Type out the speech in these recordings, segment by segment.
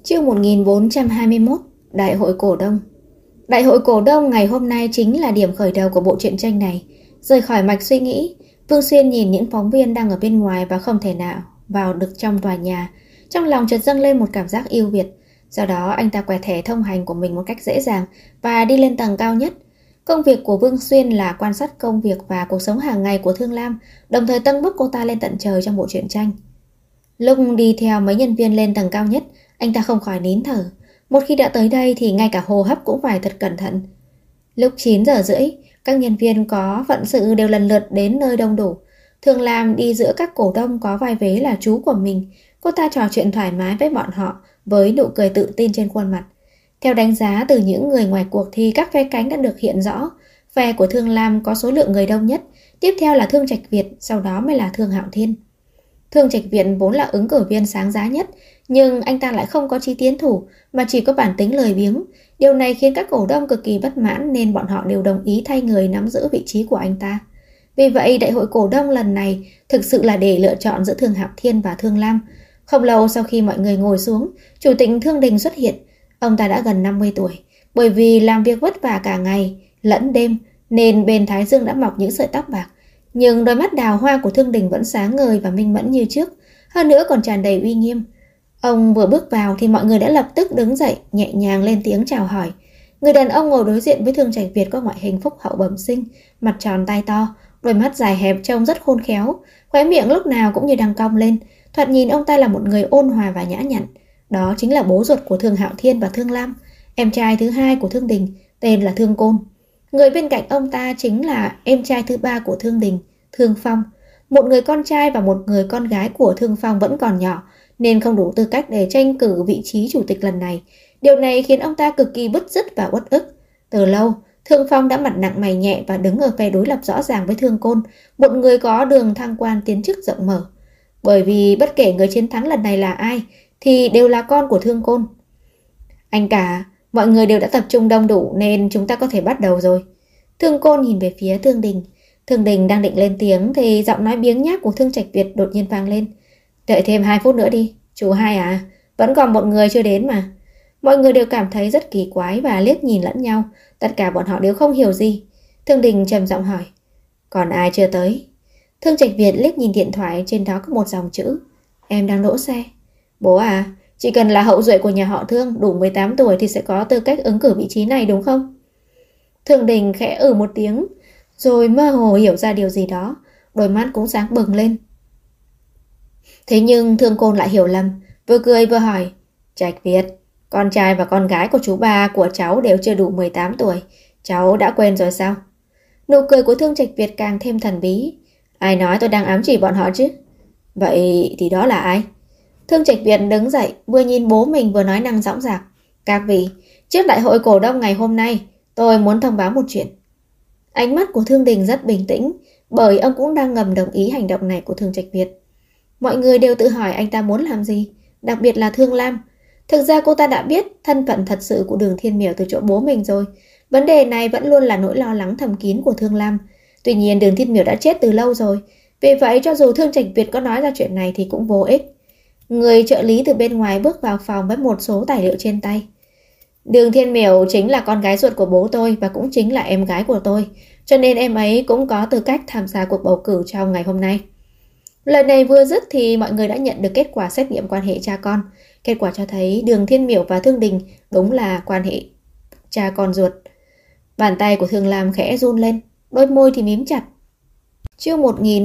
Chương 1421, Đại hội cổ đông. Đại hội cổ đông ngày hôm nay chính là điểm khởi đầu của bộ truyện tranh này. Rời khỏi mạch suy nghĩ, Vương Xuyên nhìn những phóng viên đang ở bên ngoài và không thể nào vào được trong tòa nhà. Trong lòng chợt dâng lên một cảm giác yêu Việt. Do đó anh ta quẹt thẻ thông hành của mình một cách dễ dàng và đi lên tầng cao nhất. Công việc của Vương Xuyên là quan sát công việc và cuộc sống hàng ngày của Thương Lam, đồng thời tâng bốc cô ta lên tận trời trong bộ truyện tranh. Lúc đi theo mấy nhân viên lên tầng cao nhất, anh ta không khỏi nín thở. Một khi đã tới đây thì ngay cả hô hấp cũng phải thật cẩn thận. Lúc 9 giờ rưỡi, các nhân viên có phận sự đều lần lượt đến nơi đông đủ. Thương Lam đi giữa các cổ đông có vai vế là chú của mình. Cô ta trò chuyện thoải mái với bọn họ với nụ cười tự tin trên khuôn mặt. Theo đánh giá từ những người ngoài cuộc thì các phe cánh đã được hiện rõ. Phe của Thương Lam có số lượng người đông nhất, tiếp theo là Thương Trạch Việt, sau đó mới là Thương Hạo Thiên. Thương Trạch Việt vốn là ứng cử viên sáng giá nhất, nhưng anh ta lại không có chí tiến thủ mà chỉ có bản tính lười biếng. Điều này khiến các cổ đông cực kỳ bất mãn nên bọn họ đều đồng ý thay người nắm giữ vị trí của anh ta. Vì vậy đại hội cổ đông lần này thực sự là để lựa chọn giữa Thương Hạo Thiên và Thương Lam. Không lâu sau khi mọi người ngồi xuống, Chủ tịch Thương Đình xuất hiện. Ông ta đã gần 50 tuổi, bởi vì làm việc vất vả cả ngày lẫn đêm nên bên thái dương đã mọc những sợi tóc bạc. Nhưng đôi mắt đào hoa của Thương Đình vẫn sáng ngời và minh mẫn như trước, hơn nữa còn tràn đầy uy nghiêm. Ông vừa bước vào thì mọi người đã lập tức đứng dậy, nhẹ nhàng lên tiếng chào hỏi. Người đàn ông ngồi đối diện với Thương Trạch Việt có ngoại hình phúc hậu bẩm sinh, mặt tròn tai to, đôi mắt dài hẹp trông rất khôn khéo, khóe miệng lúc nào cũng như đang cong lên. Thoạt nhìn ông ta là một người ôn hòa và nhã nhặn. Đó chính là bố ruột của Thương Hạo Thiên và Thương Lam, em trai thứ hai của Thương Đình, tên là Thương Côn. Người bên cạnh ông ta chính là em trai thứ ba của Thương Đình, Thương Phong. Một người con trai và một người con gái của Thương Phong vẫn còn nhỏ, nên không đủ tư cách để tranh cử vị trí chủ tịch lần này. Điều này khiến ông ta cực kỳ bứt rứt và uất ức. Từ lâu, Thương Phong đã mặt nặng mày nhẹ và đứng ở phe đối lập rõ ràng với Thương Côn, một người có đường thăng quan tiến chức rộng mở. Bởi vì bất kể người chiến thắng lần này là ai, thì đều là con của Thương Côn. Anh cả, mọi người đều đã tập trung đông đủ nên chúng ta có thể bắt đầu rồi. Thương Côn nhìn về phía Thương Đình. Thương Đình đang định lên tiếng thì giọng nói biếng nhác của Thương Trạch Việt đột nhiên vang lên. Đợi thêm 2 phút nữa đi. Chú hai à, vẫn còn một người chưa đến mà. Mọi người đều cảm thấy rất kỳ quái và liếc nhìn lẫn nhau. Tất cả bọn họ đều không hiểu gì. Thương Đình trầm giọng hỏi. Còn ai chưa tới? Thương Trạch Việt liếc nhìn điện thoại, trên đó có một dòng chữ. Em đang đỗ xe. Bố à, chỉ cần là hậu duệ của nhà họ Thương đủ 18 tuổi thì sẽ có tư cách ứng cử vị trí này đúng không? Thương Đình khẽ một tiếng, rồi mơ hồ hiểu ra điều gì đó, đôi mắt cũng sáng bừng lên. Thế nhưng Thương Côn lại hiểu lầm, vừa cười vừa hỏi. Trạch Việt, con trai và con gái của chú ba của cháu đều chưa đủ 18 tuổi, cháu đã quên rồi sao? Nụ cười của Thương Trạch Việt càng thêm thần bí. Ai nói tôi đang ám chỉ bọn họ chứ? Vậy thì đó là ai? Thương Trạch Việt đứng dậy, vừa nhìn bố mình vừa nói năng dõng dạc. Các vị, trước đại hội cổ đông ngày hôm nay, tôi muốn thông báo một chuyện. Ánh mắt của Thương Đình rất bình tĩnh, bởi ông cũng đang ngầm đồng ý hành động này của Thương Trạch Việt. Mọi người đều tự hỏi anh ta muốn làm gì, đặc biệt là Thương Lam. Thực ra cô ta đã biết thân phận thật sự của Đường Thiên Miểu từ chỗ bố mình rồi. Vấn đề này vẫn luôn là nỗi lo lắng thầm kín của Thương Lam. Tuy nhiên Đường Thiên Miểu đã chết từ lâu rồi, vì vậy cho dù Thương Trạch Việt có nói ra chuyện này thì cũng vô ích. Người trợ lý từ bên ngoài bước vào phòng với một số tài liệu trên tay. Đường Thiên Miểu chính là con gái ruột của bố tôi và cũng chính là em gái của tôi, cho nên em ấy cũng có tư cách tham gia cuộc bầu cử trong ngày hôm nay. Lời này vừa dứt thì mọi người đã nhận được kết quả xét nghiệm quan hệ cha con. Kết quả cho thấy Đường Thiên Miểu và Thương Đình đúng là quan hệ cha con ruột. Bàn tay của Thương Lam khẽ run lên, đôi môi thì mím chặt. Chương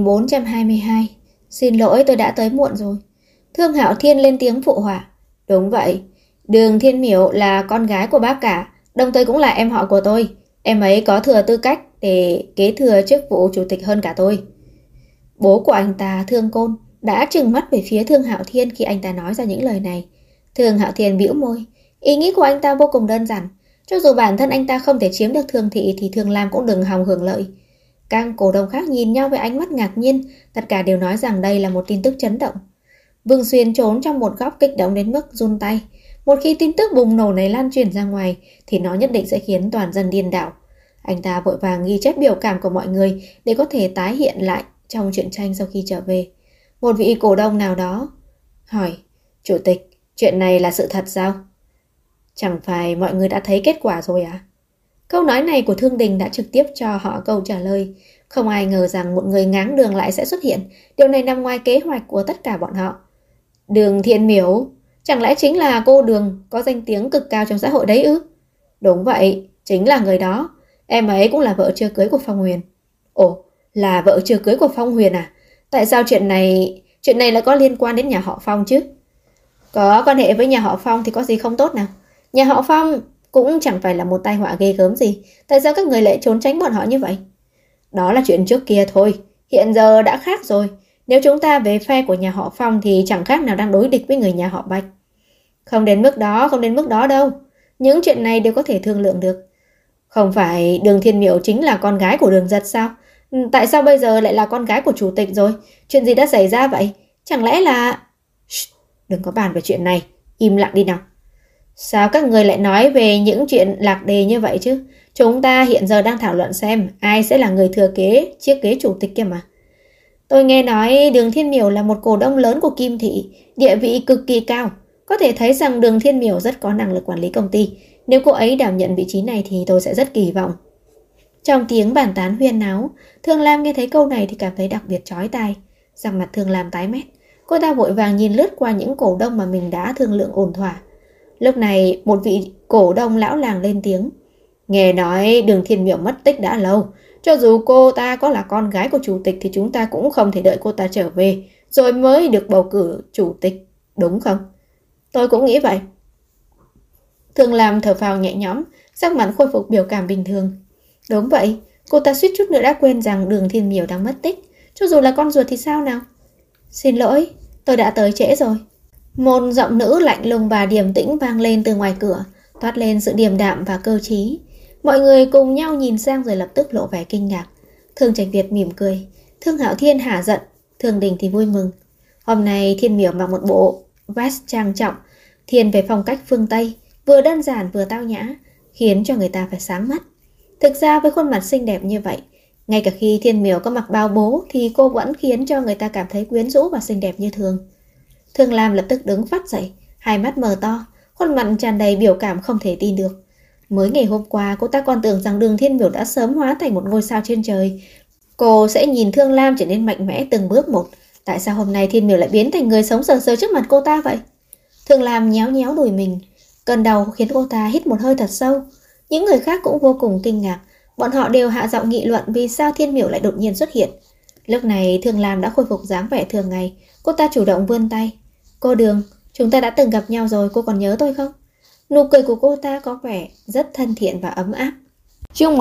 1422. Xin lỗi, tôi đã tới muộn rồi. Thương Hạo Thiên lên tiếng phụ họa. Đúng vậy, Đường Thiên Miểu là con gái của bác cả, đồng thời cũng là em họ của tôi. Em ấy có thừa tư cách để kế thừa chức vụ chủ tịch hơn cả tôi. Bố của anh ta, Thương Côn, đã trừng mắt về phía Thương Hạo Thiên khi anh ta nói ra những lời này. Thương Hạo Thiên bĩu môi. Ý nghĩ của anh ta vô cùng đơn giản. Cho dù bản thân anh ta không thể chiếm được Thương Thị thì Thương Lam cũng đừng hòng hưởng lợi. Các cổ đông khác nhìn nhau với ánh mắt ngạc nhiên, tất cả đều nói rằng đây là một tin tức chấn động. Vương Xuyên trốn trong một góc kích động đến mức run tay. Một khi tin tức bùng nổ này lan truyền ra ngoài thì nó nhất định sẽ khiến toàn dân điên đảo. Anh ta vội vàng ghi chép biểu cảm của mọi người để có thể tái hiện lại trong truyện tranh sau khi trở về. Một vị cổ đông nào đó hỏi, Chuyện này là sự thật sao? Chẳng phải mọi người đã thấy kết quả rồi à? Câu nói này của Thương Đình đã trực tiếp cho họ câu trả lời. Không ai ngờ rằng một người ngáng đường lại sẽ xuất hiện. Điều này nằm ngoài kế hoạch của tất cả bọn họ. Đường Thiên Miểu, chẳng lẽ chính là cô Đường có danh tiếng cực cao trong xã hội đấy ư? Đúng vậy, chính là người đó. Em ấy cũng là vợ chưa cưới của Phong Huyền. Ồ, là vợ chưa cưới của Phong Huyền à? Tại sao chuyện này lại có liên quan đến nhà họ Phong chứ? Có quan hệ với nhà họ Phong thì có gì không tốt nào? Nhà họ Phong cũng chẳng phải là một tai họa ghê gớm gì. Tại sao các người lại trốn tránh bọn họ như vậy? Đó là chuyện trước kia thôi. Hiện giờ đã khác rồi. Nếu chúng ta về phe của nhà họ Phong thì chẳng khác nào đang đối địch với người nhà họ Bạch. Không đến mức đó đâu. Những chuyện này đều có thể thương lượng được. Không phải Đường Thiên Miểu chính là con gái của Đường Giật sao? Tại sao bây giờ lại là con gái của chủ tịch rồi? Chuyện gì đã xảy ra vậy? Chẳng lẽ là... Đừng có bàn về chuyện này. Im lặng đi nào. Sao các người lại nói về những chuyện lạc đề như vậy chứ? Chúng ta hiện giờ đang thảo luận xem ai sẽ là người thừa kế chiếc ghế chủ tịch kia mà. Tôi nghe nói Đường Thiên Miểu là một cổ đông lớn của Kim Thị, địa vị cực kỳ cao. Có thể thấy rằng Đường Thiên Miểu rất có năng lực quản lý công ty. Nếu cô ấy đảm nhận vị trí này thì tôi sẽ rất kỳ vọng. Trong tiếng bàn tán huyên náo, Thương Lam nghe thấy câu này thì cảm thấy đặc biệt chói tai. Sắc mặt Thương Lam tái mét. Cô ta vội vàng nhìn lướt qua những cổ đông mà mình đã thương lượng ổn thỏa. Lúc này một vị cổ đông lão làng lên tiếng. Nghe nói Đường Thiên Miểu mất tích đã lâu. Cho dù cô ta có là con gái của chủ tịch thì chúng ta cũng không thể đợi cô ta trở về rồi mới được bầu cử chủ tịch, đúng không? Tôi cũng nghĩ vậy. Thương Lam thở phào nhẹ nhõm, sắc mặt khôi phục biểu cảm bình thường. Đúng vậy, cô ta suýt chút nữa đã quên rằng Đường Thiên Miểu đang mất tích. Cho dù là con ruột thì sao nào? Xin lỗi, tôi đã tới trễ rồi. Một giọng nữ lạnh lùng và điềm tĩnh vang lên từ ngoài cửa, toát lên sự điềm đạm và cơ trí. Mọi người cùng nhau nhìn sang rồi lập tức lộ vẻ kinh ngạc. Thương Trạch Việt mỉm cười, Thương Hạo Thiên hả giận, Thương Đình thì vui mừng. Hôm nay Thiên Miểu mặc một bộ vest trang trọng, thiên về phong cách phương Tây, vừa đơn giản vừa tao nhã, khiến cho người ta phải sáng mắt. Thực ra với khuôn mặt xinh đẹp như vậy, ngay cả khi Thiên Miểu có mặc bao bố thì cô vẫn khiến cho người ta cảm thấy quyến rũ và xinh đẹp như thường. Thương Lam lập tức đứng phắt dậy, hai mắt mở to, khuôn mặt tràn đầy biểu cảm không thể tin được. Mới ngày hôm qua cô ta còn tưởng rằng Đường Thiên Miểu đã sớm hóa thành một ngôi sao trên trời. Cô sẽ nhìn Thương Lam trở nên mạnh mẽ từng bước một. Tại sao hôm nay Thiên Miểu lại biến thành người sống sờ sờ trước mặt cô ta vậy? Thương Lam nhéo nhéo đùi mình. Cơn đau khiến cô ta hít một hơi thật sâu. Những người khác cũng vô cùng kinh ngạc. Bọn họ đều hạ giọng nghị luận vì sao Thiên Miểu lại đột nhiên xuất hiện. Lúc này Thương Lam đã khôi phục dáng vẻ thường ngày. Cô ta chủ động vươn tay. Cô Đường, chúng ta đã từng gặp nhau rồi, cô còn nhớ tôi không? Nụ cười của cô ta có vẻ rất thân thiện và ấm áp. Chương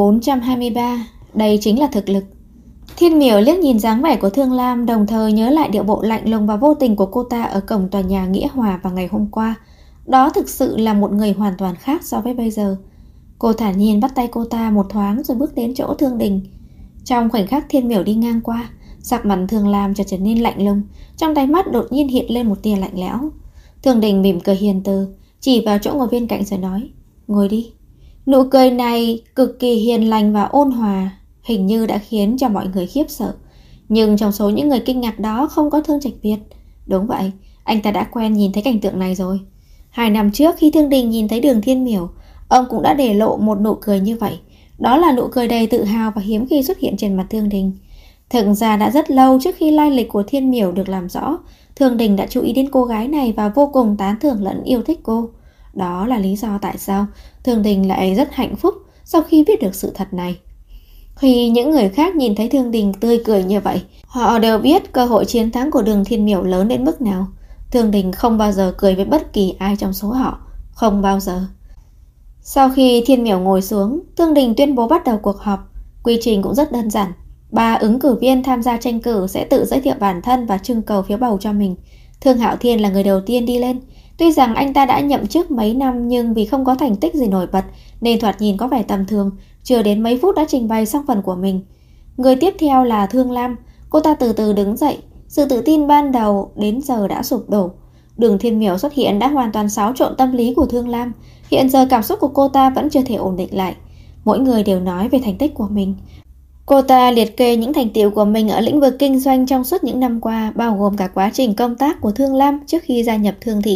1423, đây chính là thực lực. Thiên Miểu liếc nhìn dáng vẻ của Thương Lam, đồng thời nhớ lại điệu bộ lạnh lùng và vô tình của cô ta ở cổng tòa nhà Nghĩa Hòa vào ngày hôm qua. Đó thực sự là một người hoàn toàn khác so với bây giờ. Cô thản nhiên bắt tay cô ta một thoáng rồi bước đến chỗ Thương Đình. Trong khoảnh khắc Thiên Miểu đi ngang qua, sắc mặt Thương Lam trở nên lạnh lùng, trong đáy mắt đột nhiên hiện lên một tia lạnh lẽo. Thương Đình mỉm cười hiền từ, chỉ vào chỗ ngồi bên cạnh rồi nói, ngồi đi. Nụ cười này cực kỳ hiền lành và ôn hòa, hình như đã khiến cho mọi người khiếp sợ. Nhưng trong số những người kinh ngạc đó không có Thương Trạch Việt. Đúng vậy, anh ta đã quen nhìn thấy cảnh tượng này rồi. 2 năm trước khi Thương Đình nhìn thấy Đường Thiên Miểu, ông cũng đã để lộ một nụ cười như vậy. Đó là nụ cười đầy tự hào và hiếm khi xuất hiện trên mặt Thương Đình. Thực ra đã rất lâu trước khi lai lịch của Thiên Miểu được làm rõ, Thương Đình đã chú ý đến cô gái này và vô cùng tán thưởng lẫn yêu thích cô. Đó là lý do tại sao Thương Đình lại rất hạnh phúc sau khi biết được sự thật này. Khi những người khác nhìn thấy Thương Đình tươi cười như vậy, họ đều biết cơ hội chiến thắng của Đường Thiên Miểu lớn đến mức nào. Thương Đình không bao giờ cười với bất kỳ ai trong số họ, không bao giờ. Sau khi Thiên Miểu ngồi xuống, Thương Đình tuyên bố bắt đầu cuộc họp. Quy trình cũng rất đơn giản. 3 ứng cử viên tham gia tranh cử sẽ tự giới thiệu bản thân và trưng cầu phiếu bầu cho mình. Thương Hạo Thiên là người đầu tiên đi lên. Tuy rằng anh ta đã nhậm chức mấy năm nhưng vì không có thành tích gì nổi bật nên thoạt nhìn có vẻ tầm thường, chưa đến mấy phút đã trình bày xong phần của mình. Người tiếp theo là Thương Lam. Cô ta từ từ đứng dậy, sự tự tin ban đầu đến giờ đã sụp đổ. Đường Thiên Miểu xuất hiện đã hoàn toàn xáo trộn tâm lý của Thương Lam. Hiện giờ cảm xúc của cô ta vẫn chưa thể ổn định lại. Mỗi người đều nói về thành tích của mình. Cô ta liệt kê những thành tựu của mình ở lĩnh vực kinh doanh trong suốt những năm qua, bao gồm cả quá trình công tác của Thương Lam trước khi gia nhập Thương Thị.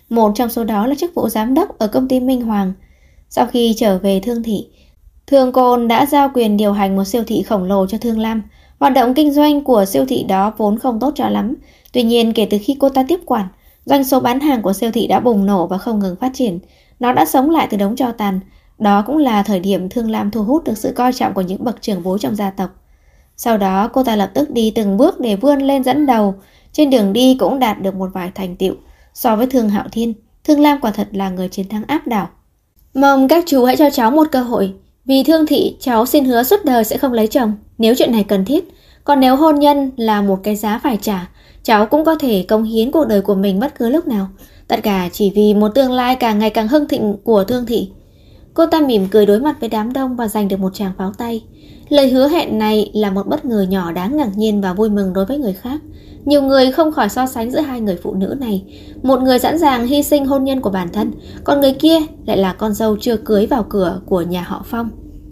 một trong số đó là chức vụ giám đốc ở công ty Minh Hoàng. Sau khi trở về Thương Thị, Thương Côn đã giao quyền điều hành một siêu thị khổng lồ cho Thương Lam. Hoạt động kinh doanh của siêu thị đó vốn không tốt cho lắm. Tuy nhiên kể từ khi cô ta tiếp quản, doanh số bán hàng của siêu thị đã bùng nổ và không ngừng phát triển. Nó đã sống lại từ đống tro tàn. Đó cũng là thời điểm Thương Lam thu hút được sự coi trọng của những bậc trưởng bối trong gia tộc. Sau đó cô ta lập tức đi từng bước để vươn lên dẫn đầu. Trên đường đi cũng đạt được một vài thành tựu. So với Thương Hạo Thiên, Thương Lam quả thật là người chiến thắng áp đảo. Mong các chú hãy cho cháu một cơ hội. Vì Thương Thị, cháu xin hứa suốt đời sẽ không lấy chồng nếu chuyện này cần thiết. Còn nếu hôn nhân là một cái giá phải trả, cháu cũng có thể cống hiến cuộc đời của mình bất cứ lúc nào. Tất cả chỉ vì một tương lai càng ngày càng hưng thịnh của Thương Thị. Cô ta mỉm cười đối mặt với đám đông và giành được một tràng pháo tay. Lời hứa hẹn này là một bất ngờ nhỏ đáng ngạc nhiên và vui mừng đối với người khác. Nhiều người không khỏi so sánh giữa hai người phụ nữ này. Một người sẵn sàng hy sinh hôn nhân của bản thân, còn người kia lại là con dâu chưa cưới vào cửa của nhà họ Phong.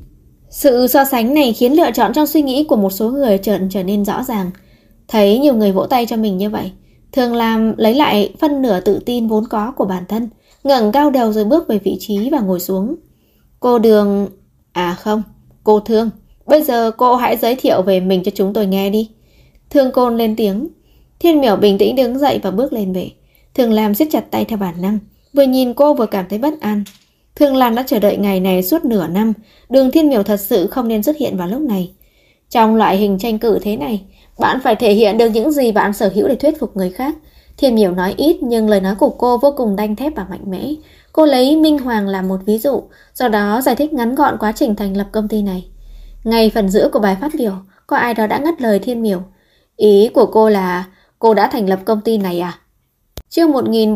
Sự so sánh này khiến lựa chọn trong suy nghĩ của một số người trở nên rõ ràng. Thấy nhiều người vỗ tay cho mình như vậy, Thương Lam lấy lại phân nửa tự tin vốn có của bản thân, ngẩng cao đầu rồi bước về vị trí và ngồi xuống. Cô Đường... À không, cô Thương, bây giờ cô hãy giới thiệu về mình cho chúng tôi nghe đi. Thương Côn lên tiếng. Thiên Miểu bình tĩnh đứng dậy và bước lên về. Thương Lam siết chặt tay theo bản năng, vừa nhìn cô vừa cảm thấy bất an. Thương Lam đã chờ đợi ngày này suốt nửa năm. Đường Thiên Miểu thật sự không nên xuất hiện vào lúc này. Trong loại hình tranh cử thế này, bạn phải thể hiện được những gì bạn sở hữu để thuyết phục người khác. Thiên Miểu nói ít nhưng lời nói của cô vô cùng đanh thép và mạnh mẽ. Cô lấy Minh Hoàng làm một ví dụ, sau đó giải thích ngắn gọn quá trình thành lập công ty này. Ngay phần giữa của bài phát biểu, có ai đó đã ngắt lời Thiên Miểu. Ý của cô là cô đã thành lập công ty này à? Chương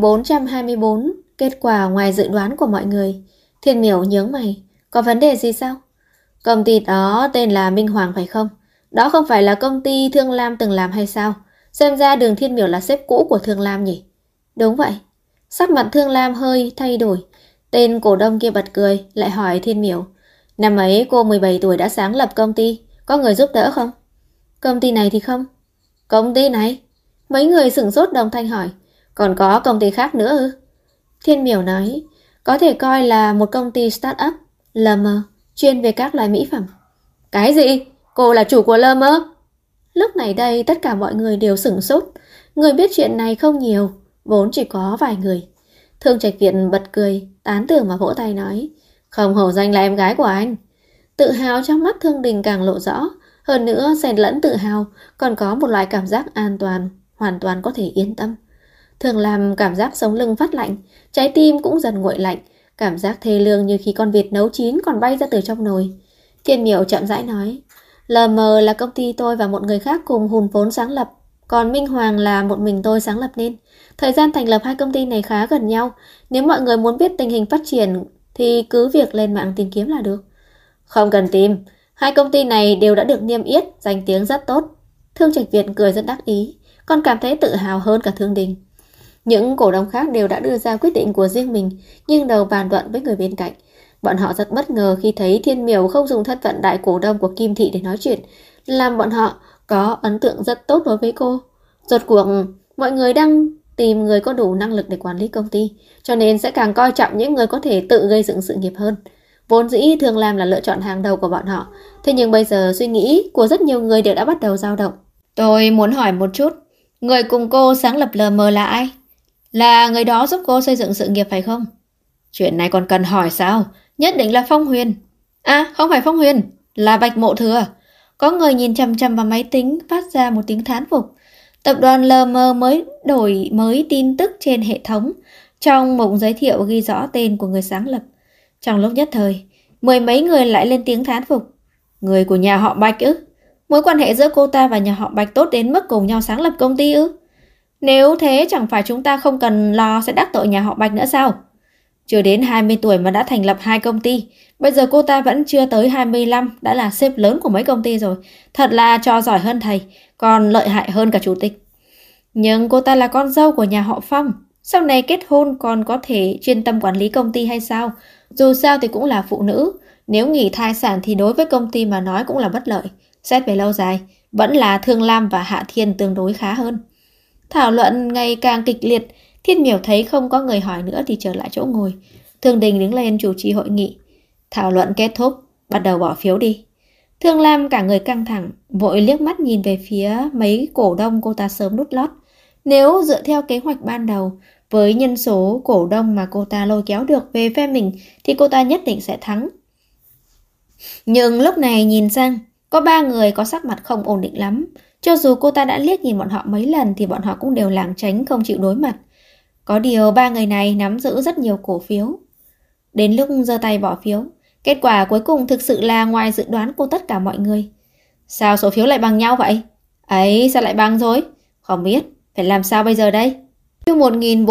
1424, kết quả ngoài dự đoán của mọi người. Thiên Miểu nhướng mày. Có vấn đề gì sao? Công ty đó tên là Minh Hoàng phải không? Đó không phải là công ty Thương Lam từng làm hay sao? Xem ra Đường Thiên Miểu là sếp cũ của Thương Lam nhỉ? Đúng vậy. Sắc mặt Thương Lam hơi thay đổi. Tên cổ đông kia bật cười, lại hỏi Thiên Miểu. Năm ấy cô 17 tuổi đã sáng lập công ty, có người giúp đỡ không? Công ty này thì không. Công ty này? Mấy người sửng sốt đồng thanh hỏi. Còn có công ty khác nữa ư? Thiên Miểu nói, có thể coi là một công ty start-up, LM, chuyên về các loại mỹ phẩm. Cái gì? Cô là chủ của LM? Lúc này đây tất cả mọi người đều sửng sốt. Người biết chuyện này không nhiều, vốn chỉ có vài người. Thương Trạch Việt bật cười, tán thưởng mà vỗ tay nói, không hổ danh là em gái của anh. Tự hào trong mắt Thương Đình càng lộ rõ. Hơn nữa xen lẫn tự hào còn có một loại cảm giác an toàn, hoàn toàn có thể yên tâm. Thường làm cảm giác sống lưng phát lạnh, trái tim cũng dần nguội lạnh, cảm giác thê lương như khi con vịt nấu chín còn bay ra từ trong nồi. Thiên Miểu chậm rãi nói, LM là công ty tôi và một người khác cùng hùn vốn sáng lập, còn Minh Hoàng là một mình tôi sáng lập nên. Thời gian thành lập hai công ty này khá gần nhau, nếu mọi người muốn biết tình hình phát triển thì cứ việc lên mạng tìm kiếm là được. Không cần tìm, hai công ty này đều đã được niêm yết, danh tiếng rất tốt. Thương Trạch Việt cười rất đắc ý, còn cảm thấy tự hào hơn cả Thương Đình. Những cổ đông khác đều đã đưa ra quyết định của riêng mình, nhưng đầu bàn luận với người bên cạnh. Bọn họ rất bất ngờ khi thấy Thiên Miểu không dùng thân phận đại cổ đông của Kim Thị để nói chuyện, làm bọn họ có ấn tượng rất tốt đối với cô. Rốt cuộc, mọi người đang tìm người có đủ năng lực để quản lý công ty, cho nên sẽ càng coi trọng những người có thể tự gây dựng sự nghiệp hơn. Vốn dĩ Thương Lam là lựa chọn hàng đầu của bọn họ, thế nhưng bây giờ suy nghĩ của rất nhiều người đều đã bắt đầu dao động. Tôi muốn hỏi một chút, người cùng cô sáng lập LM là ai? Là người đó giúp cô xây dựng sự nghiệp phải không? Chuyện này còn cần hỏi sao? Nhất định là Phong Huyền. À, không phải Phong Huyền, là Bạch Mộ Thừa. Có người nhìn chằm chằm vào máy tính, phát ra một tiếng thán phục. Tập đoàn LM mới đổi mới tin tức trên hệ thống. Trong mục giới thiệu ghi rõ tên của người sáng lập. Trong lúc nhất thời, mười mấy người lại lên tiếng thán phục. Người của nhà họ Bạch ư? Mối quan hệ giữa cô ta và nhà họ Bạch tốt đến mức cùng nhau sáng lập công ty ư? Nếu thế chẳng phải chúng ta không cần lo sẽ đắc tội nhà họ Bạch nữa sao? Chưa đến 20 tuổi mà đã thành lập hai công ty. Bây giờ cô ta vẫn chưa tới 25, đã là sếp lớn của mấy công ty rồi. Thật là trò giỏi hơn thầy, còn lợi hại hơn cả chủ tịch. Nhưng cô ta là con dâu của nhà họ Phong. Sau này kết hôn còn có thể chuyên tâm quản lý công ty hay sao? Dù sao thì cũng là phụ nữ. Nếu nghỉ thai sản thì đối với công ty mà nói cũng là bất lợi. Xét về lâu dài, vẫn là Thương Lam và Hạ Thiên tương đối khá hơn. Thảo luận ngày càng kịch liệt. Thiên Miểu thấy không có người hỏi nữa thì trở lại chỗ ngồi. Thương Đình đứng lên chủ trì hội nghị. Thảo luận kết thúc, bắt đầu bỏ phiếu đi. Thương Lam cả người căng thẳng, vội liếc mắt nhìn về phía mấy cổ đông cô ta sớm đút lót. Nếu dựa theo kế hoạch ban đầu, với nhân số cổ đông mà cô ta lôi kéo được về phe mình thì cô ta nhất định sẽ thắng. Nhưng lúc này nhìn sang, có 3 người có sắc mặt không ổn định lắm. Cho dù cô ta đã liếc nhìn bọn họ mấy lần thì bọn họ cũng đều lảng tránh không chịu đối mặt. Có điều 3 người này nắm giữ rất nhiều cổ phiếu. Đến lúc giơ tay bỏ phiếu, kết quả cuối cùng thực sự là ngoài dự đoán của tất cả mọi người. Sao số phiếu lại bằng nhau vậy? Ấy, sao lại bằng rồi? Không biết, phải làm sao bây giờ đây? Chương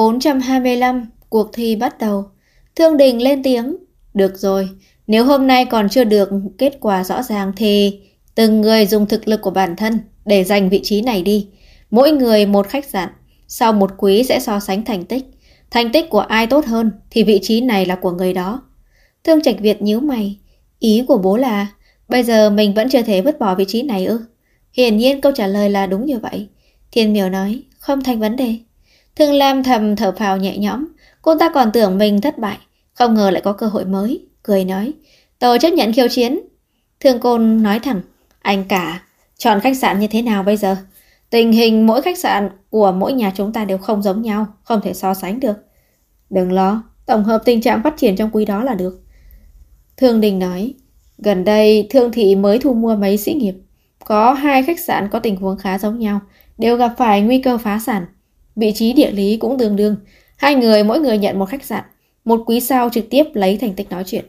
1425, cuộc thi bắt đầu. Thương Đình lên tiếng. Được rồi, nếu hôm nay còn chưa được kết quả rõ ràng thì từng người dùng thực lực của bản thân để giành vị trí này đi. Mỗi người một khách sạn, sau một quý sẽ so sánh thành tích. Thành tích của ai tốt hơn thì vị trí này là của người đó. Thương Trạch Việt nhíu mày. Ý của bố là bây giờ mình vẫn chưa thể vứt bỏ vị trí này ư? Hiển nhiên câu trả lời là đúng như vậy. Thiên Miểu nói, không thành vấn đề. Thương Lam thầm thở phào nhẹ nhõm. Cô ta còn tưởng mình thất bại, không ngờ lại có cơ hội mới. Cười nói, tôi chấp nhận khiêu chiến. Thương Côn nói thẳng, anh cả, chọn khách sạn như thế nào bây giờ? Tình hình mỗi khách sạn của mỗi nhà chúng ta đều không giống nhau, không thể so sánh được. Đừng lo, tổng hợp tình trạng phát triển trong quý đó là được. Thương Đình nói, gần đây Thương Thị mới thu mua mấy xí nghiệp. Có 2 khách sạn có tình huống khá giống nhau, đều gặp phải nguy cơ phá sản. Vị trí địa lý cũng tương đương. 2 người mỗi người nhận một khách sạn. Một quý sau trực tiếp lấy thành tích nói chuyện.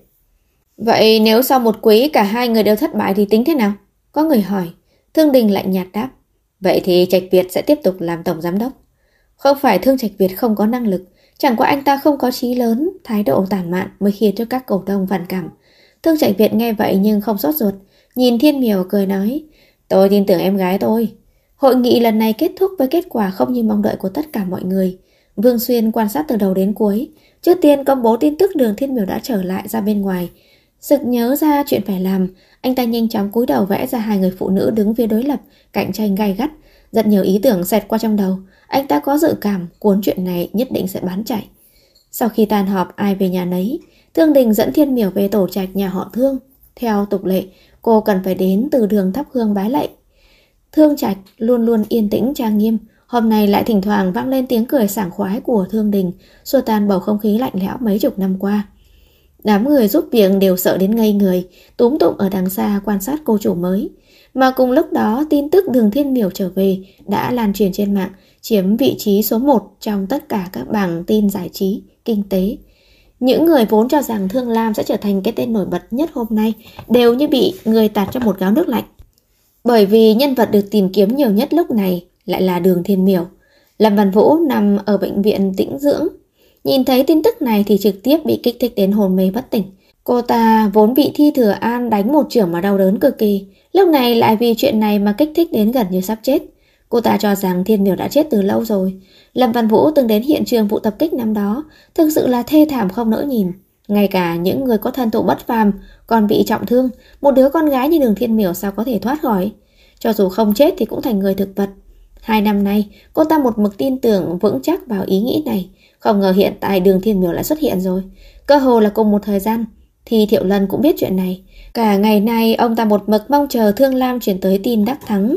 Vậy nếu sau một quý cả 2 người đều thất bại thì tính thế nào? Có người hỏi. Thương Đình lạnh nhạt đáp, vậy thì Trạch Việt sẽ tiếp tục làm tổng giám đốc. Không phải Thương Trạch Việt không có năng lực, chẳng qua anh ta không có chí lớn, thái độ tàn mạn mới khiến cho các cổ đông phản cảm. Thương Trạch Việt nghe vậy nhưng không sốt ruột, nhìn Thiên Miểu cười nói, tôi tin tưởng em gái tôi. Hội nghị lần này kết thúc với kết quả không như mong đợi của tất cả mọi người. Vương Xuyên quan sát từ đầu đến cuối. Trước tiên công bố tin tức Đường Thiên Miểu đã trở lại ra bên ngoài. Sực nhớ ra chuyện phải làm, anh ta nhanh chóng cúi đầu vẽ ra 2 người phụ nữ đứng phía đối lập, cạnh tranh gay gắt. Rất nhiều ý tưởng xẹt qua trong đầu. Anh ta có dự cảm cuốn chuyện này nhất định sẽ bán chạy. Sau khi tan họp ai về nhà nấy, Thương Đình dẫn Thiên Miểu về tổ trạch nhà họ Thương. Theo tục lệ, cô cần phải đến từ đường thắp hương bái lạy. Thương Trạch luôn luôn yên tĩnh trang nghiêm, hôm nay lại thỉnh thoảng vang lên tiếng cười sảng khoái của Thương Đình, xua tan bầu không khí lạnh lẽo mấy chục năm qua. Đám người giúp việc đều sợ đến ngây người, túm tụm ở đằng xa quan sát cô chủ mới. Mà cùng lúc đó tin tức Đường Thiên Miểu trở về đã lan truyền trên mạng, chiếm vị trí số 1 trong tất cả các bảng tin giải trí, kinh tế. Những người vốn cho rằng Thương Lam sẽ trở thành cái tên nổi bật nhất hôm nay đều như bị người tạt cho một gáo nước lạnh. Bởi vì nhân vật được tìm kiếm nhiều nhất lúc này lại là Đường Thiên Miểu. Lâm Văn Vũ nằm ở bệnh viện tĩnh dưỡng. Nhìn thấy tin tức này thì trực tiếp bị kích thích đến hồn mê bất tỉnh. Cô ta vốn bị Thi Thừa An đánh một chưởng mà đau đớn cực kỳ. Lúc này lại vì chuyện này mà kích thích đến gần như sắp chết. Cô ta cho rằng Thiên Miểu đã chết từ lâu rồi. Lâm Văn Vũ từng đến hiện trường vụ tập kích năm đó, thực sự là thê thảm không nỡ nhìn. Ngay cả những người có thân thủ bất phàm còn bị trọng thương, một đứa con gái như Đường Thiên Miểu sao có thể thoát khỏi. Cho dù không chết thì cũng thành người thực vật. 2 năm nay, cô ta một mực tin tưởng vững chắc vào ý nghĩ này. Không ngờ hiện tại Đường Thiên Miểu lại xuất hiện rồi. Cơ hồ là cùng một thời gian. Thì Thiệu Lân cũng biết chuyện này. Cả ngày nay ông ta một mực mong chờ Thương Lam chuyển tới tin đắc thắng.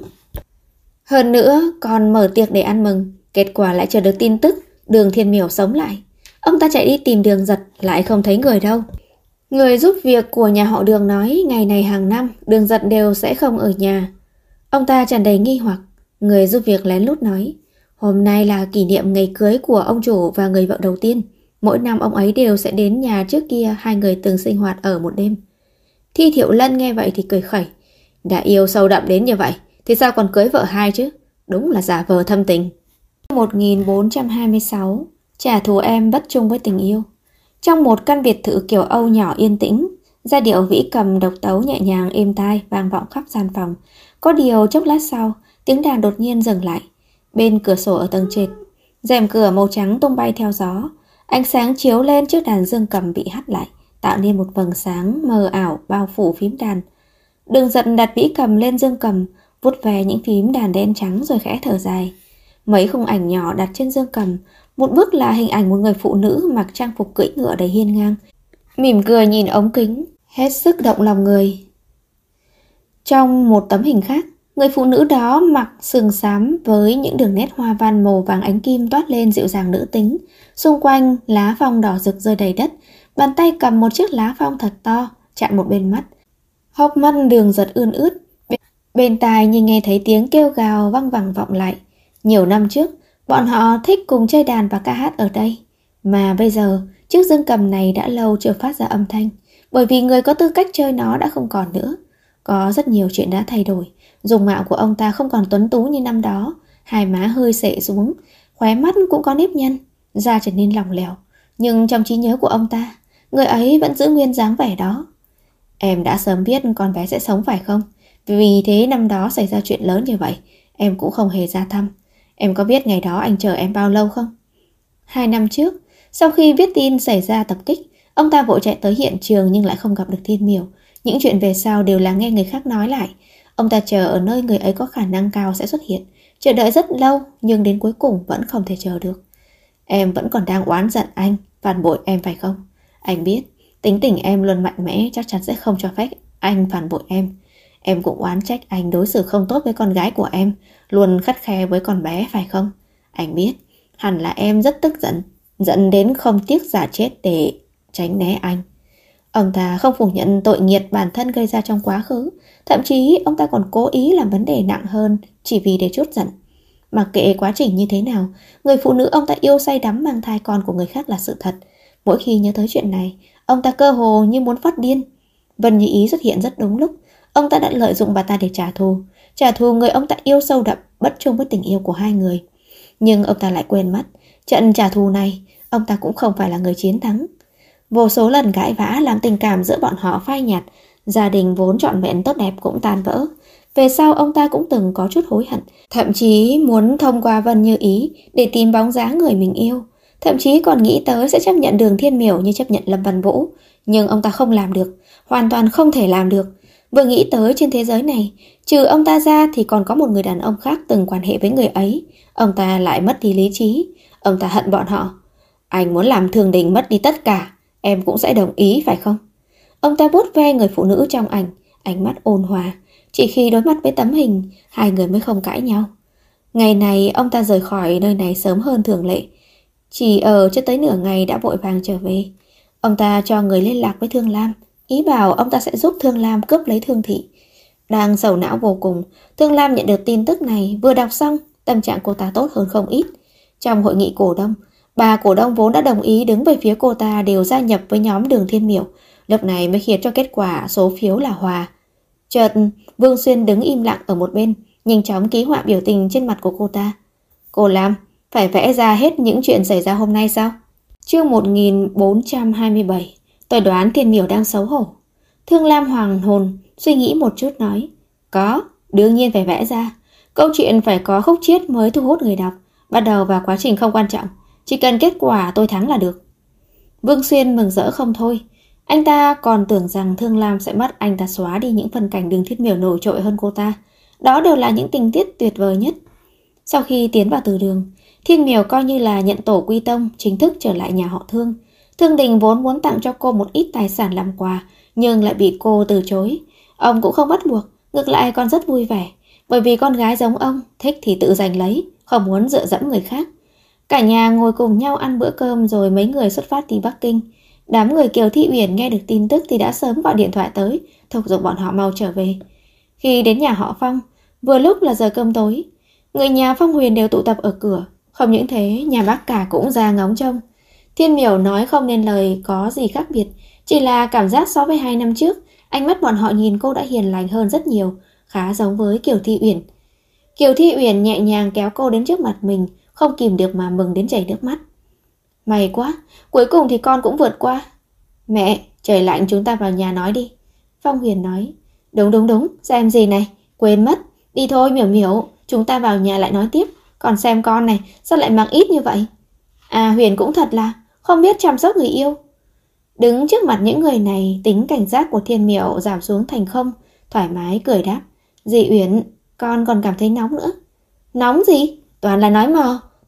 Hơn nữa còn mở tiệc để ăn mừng. Kết quả lại chờ được tin tức Đường Thiên Miểu sống lại. Ông ta chạy đi tìm Đường Giật lại không thấy người đâu. Người giúp việc của nhà họ Đường nói ngày này hàng năm Đường Giật đều sẽ không ở nhà. Ông ta tràn đầy nghi hoặc. Người giúp việc lén lút nói, hôm nay là kỷ niệm ngày cưới của ông chủ và người vợ đầu tiên. Mỗi năm ông ấy đều sẽ đến nhà trước kia 2 người từng sinh hoạt ở một đêm. Thi Thiệu Lân nghe vậy thì cười khẩy. Đã yêu sâu đậm đến như vậy thì sao còn cưới vợ 2 chứ? Đúng là giả vờ thâm tình. 1426. Trả thù em bất chung với tình yêu. Trong một căn biệt thự kiểu Âu nhỏ yên tĩnh, giai điệu vĩ cầm độc tấu nhẹ nhàng êm tai vang vọng khắp gian phòng. Có điều chốc lát sau, tiếng đàn đột nhiên dừng lại. Bên cửa sổ ở tầng trệt, rèm cửa màu trắng tung bay theo gió. Ánh sáng chiếu lên chiếc đàn dương cầm bị hắt lại, tạo nên một vầng sáng mờ ảo bao phủ phím đàn. Đường Giật đặt vĩ cầm lên dương cầm, vuốt về những phím đàn đen trắng rồi khẽ thở dài. Mấy khung ảnh nhỏ đặt trên dương cầm, Một bức là hình ảnh một người phụ nữ mặc trang phục cưỡi ngựa đầy hiên ngang, mỉm cười nhìn ống kính, hết sức động lòng người. Trong một tấm hình khác, người phụ nữ đó mặc sườn xám với những đường nét hoa văn màu vàng ánh kim toát lên dịu dàng nữ tính. Xung quanh lá phong đỏ rực rơi đầy đất, bàn tay cầm một chiếc lá phong thật to, chặn một bên mắt. Hốc mắt đường giật ươn ướt, bên tai như nghe thấy tiếng kêu gào văng vẳng vọng lại. Nhiều năm trước, bọn họ thích cùng chơi đàn và ca hát ở đây. Mà bây giờ, chiếc dương cầm này đã lâu chưa phát ra âm thanh, bởi vì người có tư cách chơi nó đã không còn nữa. Có rất nhiều chuyện đã thay đổi. Dung mạo của ông ta không còn tuấn tú như năm đó, hai má hơi xệ xuống, khóe mắt cũng có nếp nhăn, da trở nên lỏng lẻo. Nhưng trong trí nhớ của ông ta, người ấy vẫn giữ nguyên dáng vẻ đó. Em đã sớm biết con bé sẽ sống phải không? Vì thế năm đó xảy ra chuyện lớn như vậy, em cũng không hề ra thăm. Em có biết ngày đó anh chờ em bao lâu không? 2 năm trước, sau khi biết tin xảy ra tập kích, ông ta vội chạy tới hiện trường nhưng lại không gặp được Thiên Miểu. Những chuyện về sau đều là nghe người khác nói lại. Ông ta chờ ở nơi người ấy có khả năng cao sẽ xuất hiện, chờ đợi rất lâu nhưng đến cuối cùng vẫn không thể chờ được. Em vẫn còn đang oán giận anh, phản bội em phải không? Anh biết, tính tình em luôn mạnh mẽ, chắc chắn sẽ không cho phép anh phản bội em. Em cũng oán trách anh đối xử không tốt với con gái của em, luôn khắt khe với con bé phải không? Anh biết, hẳn là em rất tức giận, giận đến không tiếc giả chết để tránh né anh. Ông ta không phủ nhận tội nghiệt bản thân gây ra trong quá khứ, thậm chí ông ta còn cố ý làm vấn đề nặng hơn chỉ vì để trút giận. Mặc kệ quá trình như thế nào, người phụ nữ ông ta yêu say đắm mang thai con của người khác là sự thật. Mỗi khi nhớ tới chuyện này, ông ta cơ hồ như muốn phát điên. Vân Như Ý xuất hiện rất đúng lúc. Ông ta đã lợi dụng bà ta để trả thù người ông ta yêu sâu đậm, bất chung với tình yêu của hai người. Nhưng ông ta lại quên mất, trận trả thù này, ông ta cũng không phải là người chiến thắng. Vô số lần cãi vã làm tình cảm giữa bọn họ phai nhạt, gia đình vốn trọn vẹn tốt đẹp cũng tan vỡ. Về sau ông ta cũng từng có chút hối hận, thậm chí muốn thông qua Vân Như Ý để tìm bóng dáng người mình yêu. Thậm chí còn nghĩ tới sẽ chấp nhận Đường Thiên Miểu như chấp nhận Lâm Văn Vũ. Nhưng ông ta không làm được, hoàn toàn không thể làm được. Vừa nghĩ tới trên thế giới này, trừ ông ta ra thì còn có một người đàn ông khác từng quan hệ với người ấy. Ông ta lại mất đi lý trí. Ông ta hận bọn họ. Anh muốn làm Thường Đình mất đi tất cả, em cũng sẽ đồng ý phải không? Ông ta vuốt ve người phụ nữ trong ảnh, ánh mắt ôn hòa. Chỉ khi đối mặt với tấm hình, hai người mới không cãi nhau. Ngày này ông ta rời khỏi nơi này sớm hơn thường lệ. Chỉ ở cho tới nửa ngày đã vội vàng trở về. Ông ta cho người liên lạc với Thương Lam, ý bảo ông ta sẽ giúp Thương Lam cướp lấy Thương Thị. Đang sầu não vô cùng, Thương Lam nhận được tin tức này, vừa đọc xong, tâm trạng cô ta tốt hơn không ít. Trong hội nghị cổ đông, bà cổ đông vốn đã đồng ý đứng về phía cô ta đều gia nhập với nhóm Đường Thiên Miểu. Lúc này mới khiến cho kết quả số phiếu là hòa. Chợt, Vương Xuyên đứng im lặng ở một bên, nhanh chóng ký họa biểu tình trên mặt của cô ta. Cô Lam, phải vẽ ra hết những chuyện xảy ra hôm nay sao? Chương 1427, tôi đoán Thiên Miểu đang xấu hổ. Thương Lam hoàng hồn, suy nghĩ một chút nói. Có, đương nhiên phải vẽ ra. Câu chuyện phải có khúc chiết mới thu hút người đọc. Bắt đầu vào quá trình không quan trọng, chỉ cần kết quả tôi thắng là được. Vương Xuyên mừng rỡ không thôi. Anh ta còn tưởng rằng Thương Lam sẽ bắt anh ta xóa đi những phần cảnh Đường Thiên Miểu nổi trội hơn cô ta. Đó đều là những tình tiết tuyệt vời nhất. Sau khi tiến vào từ đường, Thiên Miểu coi như là nhận tổ quy tông, chính thức trở lại nhà họ Thương. Thương Đình vốn muốn tặng cho cô một ít tài sản làm quà, nhưng lại bị cô từ chối. Ông cũng không bắt buộc, ngược lại còn rất vui vẻ, bởi vì con gái giống ông, thích thì tự giành lấy, không muốn dựa dẫm người khác. Cả nhà ngồi cùng nhau ăn bữa cơm rồi mấy người xuất phát đi Bắc Kinh. Đám người Kiều Thị Uyển nghe được tin tức thì đã sớm gọi điện thoại tới, thúc giục bọn họ mau trở về. Khi đến nhà họ Phong, vừa lúc là giờ cơm tối, người nhà Phong Huyền đều tụ tập ở cửa. Không những thế, nhà bác cả cũng ra ngóng trông. Thiên Miểu nói không nên lời có gì khác biệt, chỉ là cảm giác so với 2 năm trước, ánh mắt bọn họ nhìn cô đã hiền lành hơn rất nhiều, khá giống với Kiều Thị Uyển. Kiều Thị Uyển nhẹ nhàng kéo cô đến trước mặt mình, không kìm được mà mừng đến chảy nước mắt. May quá, cuối cùng thì con cũng vượt qua. Mẹ, trời lạnh chúng ta vào nhà nói đi. Phong Huyền nói. Đúng, xem gì này, quên mất. Đi thôi Miểu Miểu, chúng ta vào nhà lại nói tiếp. Còn xem con này, sao lại mang ít như vậy? À Huyền cũng thật là không biết chăm sóc người yêu. Đứng trước mặt những người này, tính cảnh giác của Thiên Miểu giảm xuống thành không, thoải mái cười đáp. Dì Uyển, con còn cảm thấy nóng nữa. Nóng gì? Toàn là nói mò.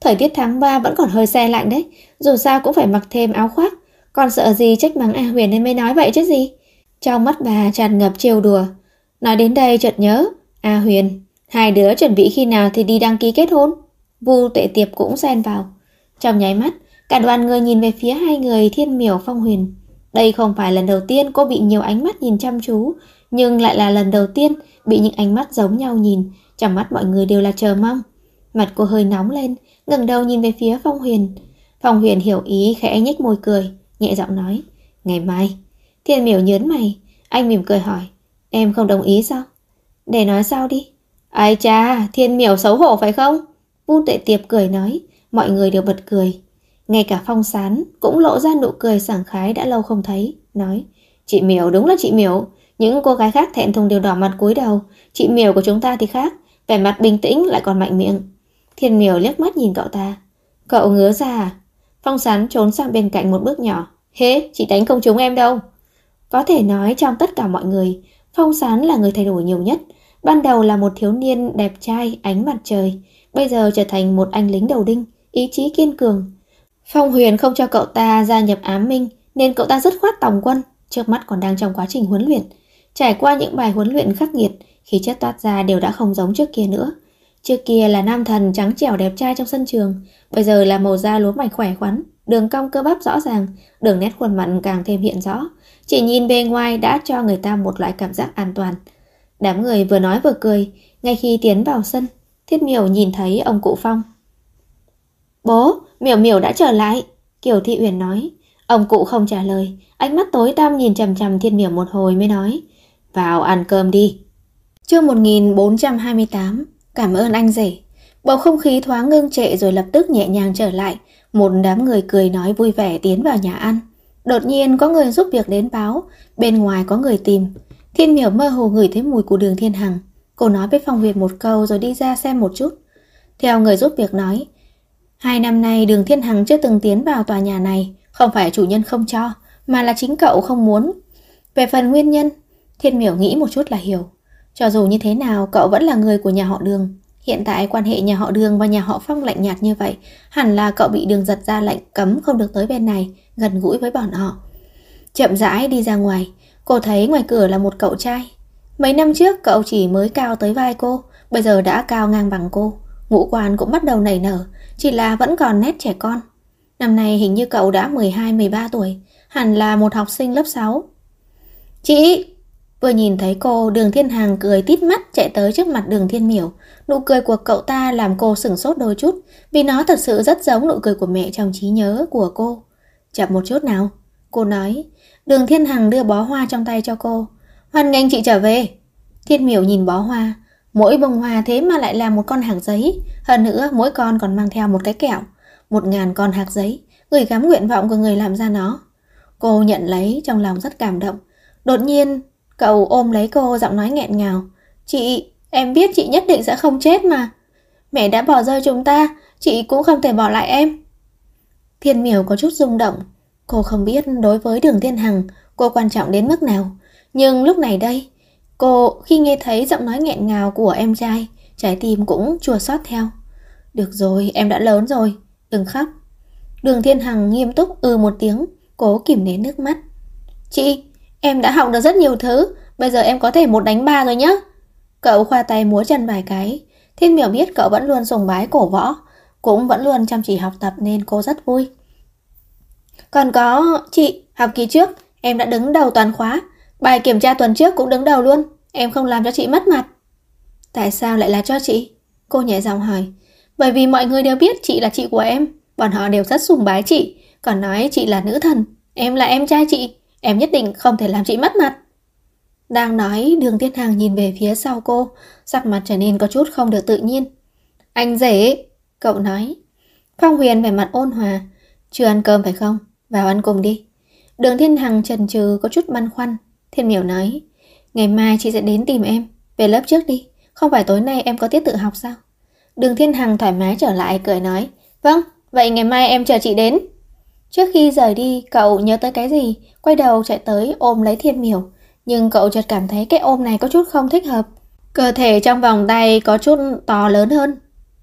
Thời tiết tháng 3 vẫn còn hơi se lạnh đấy, dù sao cũng phải mặc thêm áo khoác. Còn sợ gì trách mắng A Huyền nên mới nói vậy chứ gì. Trong mắt bà tràn ngập trêu đùa. Nói đến đây chợt nhớ, A Huyền, hai đứa chuẩn bị khi nào thì đi đăng ký kết hôn? Vu Tuệ Tiệp cũng xen vào. Trong nháy mắt, cả đoàn người nhìn về phía hai người Thiên Miểu Phong Huyền. Đây không phải lần đầu tiên cô bị nhiều ánh mắt nhìn chăm chú, nhưng lại là lần đầu tiên bị những ánh mắt giống nhau nhìn. Trong mắt mọi người đều là chờ mong. Mặt cô hơi nóng lên, ngẩng đầu nhìn về phía Phong Huyền. Phong Huyền hiểu ý khẽ nhếch môi cười, nhẹ giọng nói, ngày mai. Thiên Miểu nhớn mày, anh mỉm cười hỏi, em không đồng ý sao? Để nói sau đi. Ai cha, Thiên Miểu xấu hổ phải không? Vu Tuệ Tiệp cười nói, mọi người đều bật cười. Ngay cả Phong Sán cũng lộ ra nụ cười sảng khái đã lâu không thấy, nói, chị Miểu đúng là chị Miểu. Những cô gái khác thẹn thùng đều đỏ mặt cúi đầu, chị Miểu của chúng ta thì khác, vẻ mặt bình tĩnh lại còn mạnh miệng. Thiên Miểu liếc mắt nhìn cậu ta. Cậu ngứa ra à? Phong Sán trốn sang bên cạnh một bước nhỏ. Hế, chị đánh không trúng em đâu. Có thể nói trong tất cả mọi người, Phong Sán là người thay đổi nhiều nhất. Ban đầu là một thiếu niên đẹp trai ánh mặt trời, bây giờ trở thành một anh lính đầu đinh, ý chí kiên cường. Phong Huyền không cho cậu ta gia nhập ám minh, nên cậu ta dứt khoát tòng quân, trước mắt còn đang trong quá trình huấn luyện. Trải qua những bài huấn luyện khắc nghiệt, khí chất toát ra đều đã không giống trước kia nữa. Trước kia là nam thần trắng trẻo đẹp trai trong sân trường, bây giờ là màu da lúa mạch khỏe khoắn, đường cong cơ bắp rõ ràng, đường nét khuôn mặt càng thêm hiện rõ. Chỉ nhìn bề ngoài đã cho người ta một loại cảm giác an toàn. Đám người vừa nói vừa cười. Ngay khi tiến vào sân, Thiết Miểu nhìn thấy ông cụ Phong. Bố, Miểu Miểu đã trở lại, Kiều Thị Uyển nói. Ông cụ không trả lời, ánh mắt tối tăm nhìn chằm chằm Thiên Miểu một hồi mới nói, vào ăn cơm đi. Chương 1428, cảm ơn anh rể. Bầu không khí thoáng ngưng trệ rồi lập tức nhẹ nhàng trở lại. Một đám người cười nói vui vẻ tiến vào nhà ăn. Đột nhiên có người giúp việc đến báo, bên ngoài có người tìm. Thiên Miểu mơ hồ ngửi thấy mùi của Đường Thiên Hằng. Cô nói với Phong Huyền một câu rồi đi ra xem một chút. Theo người giúp việc nói, 2 năm nay Đường Thiên Hằng chưa từng tiến vào tòa nhà này. Không phải chủ nhân không cho, mà là chính cậu không muốn. Về phần nguyên nhân, Thiên Miểu nghĩ một chút là hiểu. Cho dù như thế nào, cậu vẫn là người của nhà họ Đường. Hiện tại quan hệ nhà họ Đường và nhà họ Phong lạnh nhạt như vậy, hẳn là cậu bị Đường giật ra lệnh cấm không được tới bên này, gần gũi với bọn họ. Chậm rãi đi ra ngoài, cô thấy ngoài cửa là một cậu trai. Mấy năm trước cậu chỉ mới cao tới vai cô, bây giờ đã cao ngang bằng cô. Ngũ quan cũng bắt đầu nảy nở, chỉ là vẫn còn nét trẻ con. Năm nay hình như cậu đã 12-13 tuổi, hẳn là một học sinh lớp 6. Chị! Vừa nhìn thấy cô, Đường Thiên Hằng cười tít mắt chạy tới trước mặt Đường Thiên Miểu. Nụ cười của cậu ta làm cô sửng sốt đôi chút, vì nó thật sự rất giống nụ cười của mẹ trong trí nhớ của cô. Chậm một chút nào, cô nói. Đường Thiên Hằng đưa bó hoa trong tay cho cô. Hoan nghênh chị trở về. Thiên Miểu nhìn bó hoa, mỗi bông hoa thế mà lại là một con hạc giấy, hơn nữa mỗi con còn mang theo một cái kẹo. 1000 con hạc giấy, gửi gắm nguyện vọng của người làm ra nó. Cô nhận lấy trong lòng rất cảm động. Đột nhiên cậu ôm lấy cô, giọng nói nghẹn ngào. Chị, em biết chị nhất định sẽ không chết mà. Mẹ đã bỏ rơi chúng ta, chị cũng không thể bỏ lại em. Thiên Miểu có chút rung động. Cô không biết đối với Đường Thiên Hằng cô quan trọng đến mức nào. Nhưng lúc này đây, cô khi nghe thấy giọng nói nghẹn ngào của em trai, trái tim cũng chua xót theo. Được rồi, em đã lớn rồi, đừng khóc. Đường Thiên Hằng nghiêm túc một tiếng, cố kìm nén nước mắt. Chị, em đã học được rất nhiều thứ, bây giờ em có thể 1 đánh 3 rồi nhé. Cậu khoa tay múa chân vài cái. Thiên Miểu biết cậu vẫn luôn sùng bái cổ võ, cũng vẫn luôn chăm chỉ học tập nên cô rất vui. Còn có, chị, học kỳ trước em đã đứng đầu toàn khóa, bài kiểm tra tuần trước cũng đứng đầu luôn, em không làm cho chị mất mặt. Tại sao lại là cho chị? Cô nhẹ giọng hỏi. Bởi vì mọi người đều biết chị là chị của em, bọn họ đều rất sùng bái chị, còn nói chị là nữ thần, em là em trai chị, em nhất định không thể làm chị mất mặt. Đang nói, Đường Thiên Hằng nhìn về phía sau cô, sắc mặt trở nên có chút không được tự nhiên. Anh rể, cậu nói. Phong Huyền vẻ mặt ôn hòa. Chưa ăn cơm phải không? Vào ăn cùng đi. Đường Thiên Hằng chần chừ có chút băn khoăn. Thiên Miểu nói, ngày mai chị sẽ đến tìm em, về lớp trước đi, không phải tối nay em có tiết tự học sao? Đường Thiên Hằng thoải mái trở lại cười nói, vâng, vậy ngày mai em chờ chị đến. Trước khi rời đi, cậu nhớ tới cái gì, quay đầu chạy tới ôm lấy Thiên Miểu. Nhưng cậu chợt cảm thấy cái ôm này có chút không thích hợp. Cơ thể trong vòng tay có chút to lớn hơn.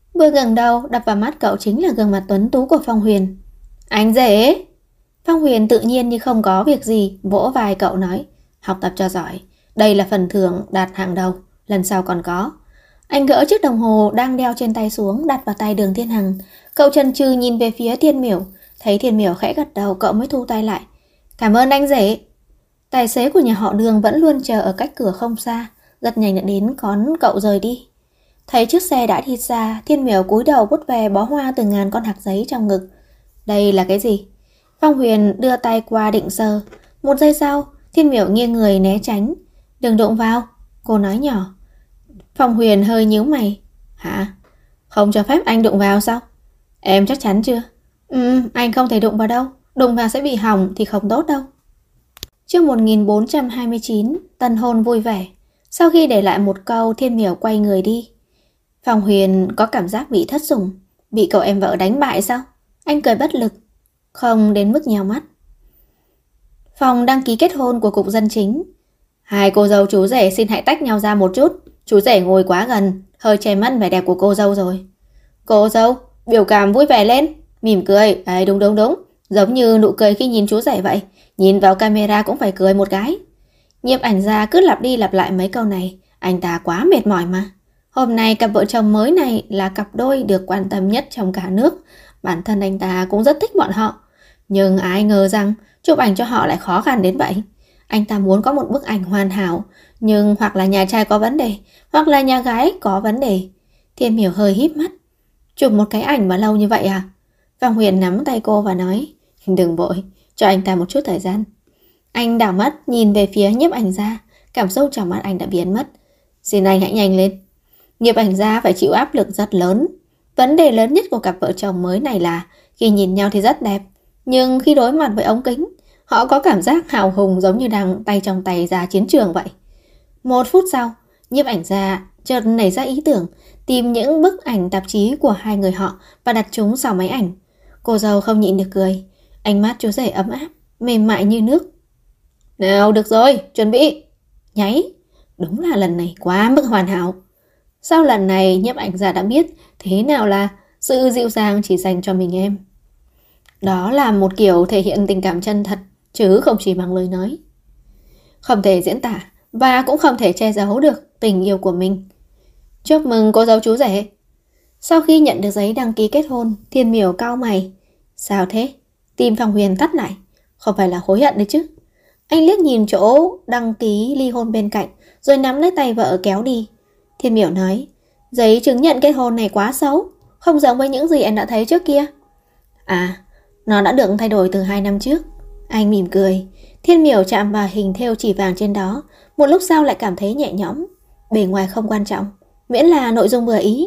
Vừa ngẩng đầu, đập vào mắt cậu chính là gương mặt tuấn tú của Phong Huyền. Anh rể! Phong Huyền tự nhiên như không có việc gì, vỗ vai cậu nói. Học tập cho giỏi, đây là phần thưởng đạt hàng đầu, lần sau còn có. Anh gỡ chiếc đồng hồ đang đeo trên tay xuống, đặt vào tay Đường Thiên Hằng. Cậu chần chừ nhìn về phía Thiên Miểu, thấy Thiên Miểu khẽ gật đầu, cậu mới thu tay lại. Cảm ơn anh rể. Tài xế của nhà họ Đường vẫn luôn chờ ở cách cửa không xa, rất nhanh đã đến đón cậu rời đi. Thấy chiếc xe đã đi xa, Thiên Miểu cúi đầu vút về bó hoa từ ngàn con hạt giấy trong ngực. Đây là cái gì? Phong Huyền đưa tay qua định sờ. Một giây sau, Thiên Miểu nghiêng người né tránh. Đừng đụng vào, cô nói nhỏ. Phong Huyền hơi nhíu mày. Hả? Không cho phép anh đụng vào sao? Em chắc chắn chưa? Anh không thể đụng vào đâu. Đụng vào sẽ bị hỏng thì không tốt đâu. Chương 1429, tân hôn vui vẻ. Sau khi để lại một câu, Thiên Miểu quay người đi. Phong Huyền có cảm giác bị thất sủng. Bị cậu em vợ đánh bại sao? Anh cười bất lực. Không đến mức nhào mắt. Phòng đăng ký kết hôn của Cục Dân Chính. Hai cô dâu chú rể xin hãy tách nhau ra một chút. Chú rể ngồi quá gần, hơi che mất vẻ đẹp của cô dâu rồi. Cô dâu, biểu cảm vui vẻ lên, mỉm cười. Đúng. Giống như nụ cười khi nhìn chú rể vậy. Nhìn vào camera cũng phải cười một cái. Nhiếp ảnh gia cứ lặp đi lặp lại mấy câu này. Anh ta quá mệt mỏi mà. Hôm nay cặp vợ chồng mới này là cặp đôi được quan tâm nhất trong cả nước. Bản thân anh ta cũng rất thích bọn họ. Nhưng ai ngờ rằng chụp ảnh cho họ lại khó khăn đến vậy. Anh ta muốn có một bức ảnh hoàn hảo, nhưng hoặc là nhà trai có vấn đề, hoặc là nhà gái có vấn đề. Thiên Miểu hơi híp mắt. Chụp một cái ảnh mà lâu như vậy à? Phong Huyền nắm tay cô và nói. Đừng vội, cho anh ta một chút thời gian. Anh đảo mắt nhìn về phía nhiếp ảnh gia. Cảm xúc trong mắt anh đã biến mất. Xin anh hãy nhanh lên. Nhiếp ảnh gia phải chịu áp lực rất lớn. Vấn đề lớn nhất của cặp vợ chồng mới này là khi nhìn nhau thì rất đẹp, nhưng khi đối mặt với ống kính, họ có cảm giác hào hùng giống như đang tay trong tay ra chiến trường vậy. Một phút sau, nhiếp ảnh gia chợt nảy ra ý tưởng tìm những bức ảnh tạp chí của hai người họ và đặt chúng sau máy ảnh. Cô dâu không nhịn được cười. Ánh mắt chú rể ấm áp, mềm mại như nước. Nào được rồi, chuẩn bị. Nháy. Đúng là lần này quá mức hoàn hảo. Sau lần này nhiếp ảnh gia đã biết thế nào là sự dịu dàng chỉ dành cho mình em. Đó là một kiểu thể hiện tình cảm chân thật, chứ không chỉ bằng lời nói. Không thể diễn tả và cũng không thể che giấu được tình yêu của mình. Chúc mừng cô dâu chú rể. Sau khi nhận được giấy đăng ký kết hôn, Thiên Miểu cau mày. Sao thế? Tim Phong Huyền tắt lại. Không phải là hối hận đấy chứ? Anh liếc nhìn chỗ đăng ký ly hôn bên cạnh, rồi nắm lấy tay vợ kéo đi. Thiên Miểu nói, giấy chứng nhận kết hôn này quá xấu, không giống với những gì em đã thấy trước kia. À, nó đã được thay đổi từ 2 năm trước. Anh mỉm cười. Thiên Miểu chạm vào hình thêu chỉ vàng trên đó, một lúc sau lại cảm thấy nhẹ nhõm. Bề ngoài không quan trọng, miễn là nội dung vừa ý.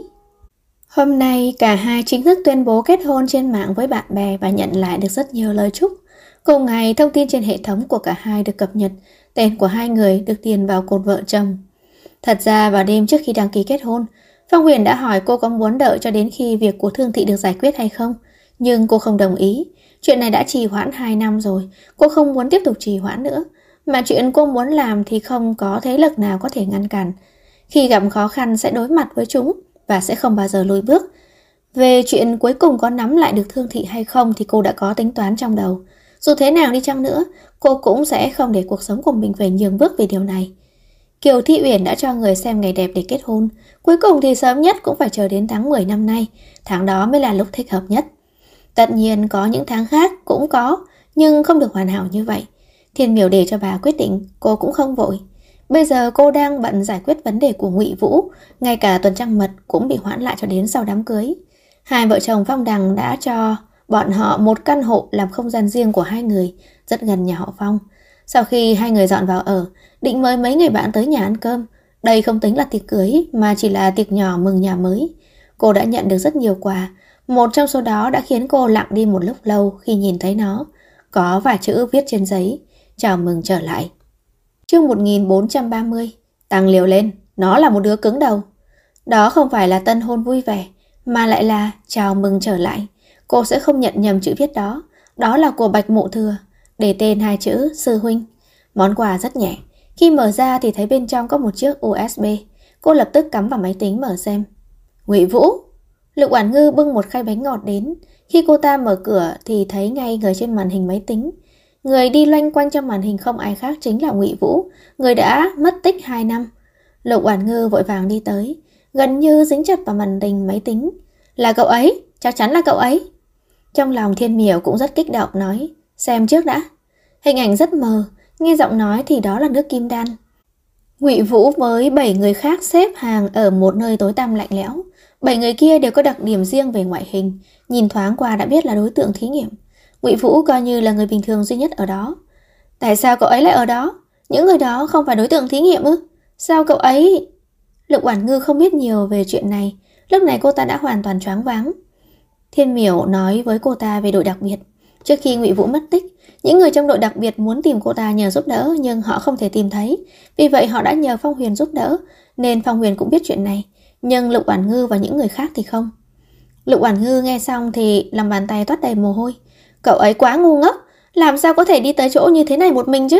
Hôm nay cả hai chính thức tuyên bố kết hôn trên mạng với bạn bè và nhận lại được rất nhiều lời chúc. Cùng ngày, thông tin trên hệ thống của cả hai được cập nhật, tên của hai người được điền vào cột vợ chồng. Thật ra vào đêm trước khi đăng ký kết hôn, Phong Huyền đã hỏi cô có muốn đợi cho đến khi việc của Thương Thị được giải quyết hay không, nhưng cô không đồng ý. Chuyện này đã trì hoãn 2 năm rồi, cô không muốn tiếp tục trì hoãn nữa. Mà chuyện cô muốn làm thì không có thế lực nào có thể ngăn cản. Khi gặp khó khăn sẽ đối mặt với chúng và sẽ không bao giờ lùi bước. Về chuyện cuối cùng có nắm lại được Thương Thị hay không thì cô đã có tính toán trong đầu. Dù thế nào đi chăng nữa, cô cũng sẽ không để cuộc sống của mình phải nhường bước về điều này. Kiều Thị Uyển đã cho người xem ngày đẹp để kết hôn. Cuối cùng thì sớm nhất cũng phải chờ đến tháng 10 năm nay. Tháng đó mới là lúc thích hợp nhất. Tất nhiên có những tháng khác cũng có, nhưng không được hoàn hảo như vậy. Thiên Miểu để cho bà quyết định, cô cũng không vội. Bây giờ cô đang bận giải quyết vấn đề của Ngụy Vũ, ngay cả tuần trăng mật cũng bị hoãn lại cho đến sau đám cưới. Hai vợ chồng Phong Đằng đã cho bọn họ một căn hộ làm không gian riêng của hai người, rất gần nhà họ Phong. Sau khi hai người dọn vào ở, định mời mấy người bạn tới nhà ăn cơm. Đây không tính là tiệc cưới, mà chỉ là tiệc nhỏ mừng nhà mới. Cô đã nhận được rất nhiều quà. Một trong số đó đã khiến cô lặng đi một lúc lâu khi nhìn thấy nó. Có vài chữ viết trên giấy: chào mừng trở lại. Chương 1430. Tăng liều lên, nó là một đứa cứng đầu. Đó không phải là tân hôn vui vẻ, mà lại là chào mừng trở lại. Cô sẽ không nhận nhầm chữ viết đó. Đó là của Bạch Mộ Thừa, để tên 2 chữ sư huynh. Món quà rất nhẹ. Khi mở ra thì thấy bên trong có một chiếc USB. Cô lập tức cắm vào máy tính mở xem. Ngụy Vũ. Lục Oản Ngư bưng một khay bánh ngọt đến. Khi cô ta mở cửa thì thấy ngay người trên màn hình máy tính. Người đi loanh quanh trong màn hình không ai khác chính là Ngụy Vũ, người đã mất tích 2 năm. Lục Oản Ngư vội vàng đi tới, gần như dính chặt vào màn hình máy tính. Là cậu ấy, chắc chắn là cậu ấy. Trong lòng Thiên Miểu cũng rất kích động nói, xem trước đã. Hình ảnh rất mờ, nghe giọng nói thì đó là nước Kim Đan. Ngụy Vũ với 7 người khác xếp hàng ở một nơi tối tăm lạnh lẽo. 7 người kia đều có đặc điểm riêng về ngoại hình, nhìn thoáng qua đã biết là đối tượng thí nghiệm. Ngụy Vũ coi như là người bình thường duy nhất ở đó. Tại sao cậu ấy lại ở đó? Những người đó không phải đối tượng thí nghiệm ư? Sao cậu ấy... Lục Oản Ngư không biết nhiều về chuyện này. Lúc này cô ta đã hoàn toàn choáng váng. Thiên Miểu nói với cô ta về đội đặc biệt. Trước khi Ngụy Vũ mất tích, những người trong đội đặc biệt muốn tìm cô ta nhờ giúp đỡ, nhưng họ không thể tìm thấy. Vì vậy họ đã nhờ Phong Huyền giúp đỡ, nên Phong Huyền cũng biết chuyện này. Nhưng Lục Oản Ngư và những người khác thì không. Lục Oản Ngư nghe xong thì lòng bàn tay toát đầy mồ hôi. Cậu ấy quá ngu ngốc, làm sao có thể đi tới chỗ như thế này một mình chứ?